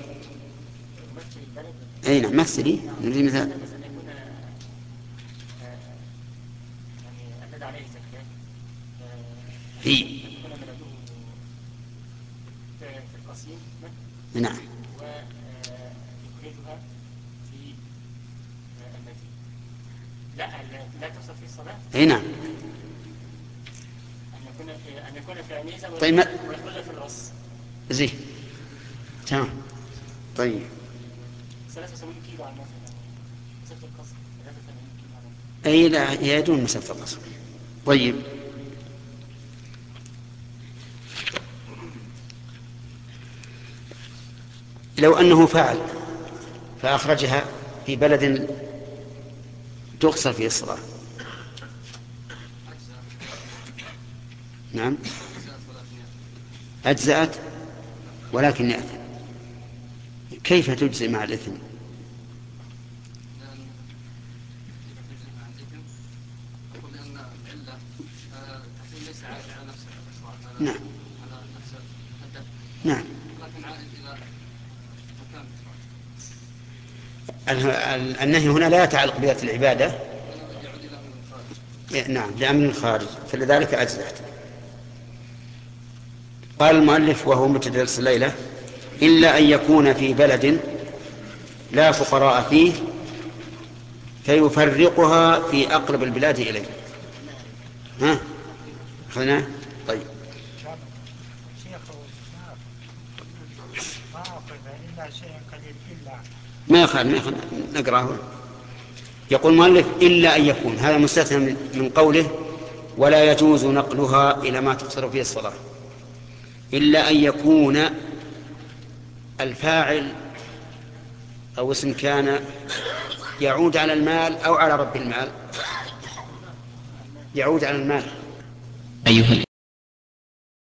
أي نعم، مثلي نريد مثال. في نعم ويخرجها في المدينة لا لا تقصر في الصلاة. اي نعم. أن يكون في أن يكون في عنيزة طيب ويخرجها في الرص. زين تمام. طيب ثلاثة وسبعين كيلو على المسافة مسافة القصر ثلاثة وسبعين كيلو. أي لا هي دون مسافة القصر. طيب لو أنه فعل فأخرجها في بلد تقصر فيه الصلاة. نعم أجزأت ولكن يأثم. كيف تجزئ مع الإثم؟ نعم نعم. النهي هنا لا يتعلق بذات العبادة. نعم لأمر الخارج، فلذلك أجزأت. قال المؤلف وهو متدرس الليلة: إلا أن يكون في بلد لا فقراء فيه فيفرقها في أقرب البلاد إليه. ها خلنا طيب ما يخال ما يخال نقرأه. يقول المؤلف: إلا أن يكون، هذا مستثنى من قوله ولا يجوز نقلها إلى ما تقصر فيه الصلاة. إلا أن يكون الفاعل أو اسم كان يعود على المال أو على رب المال. يعود على المال. أيها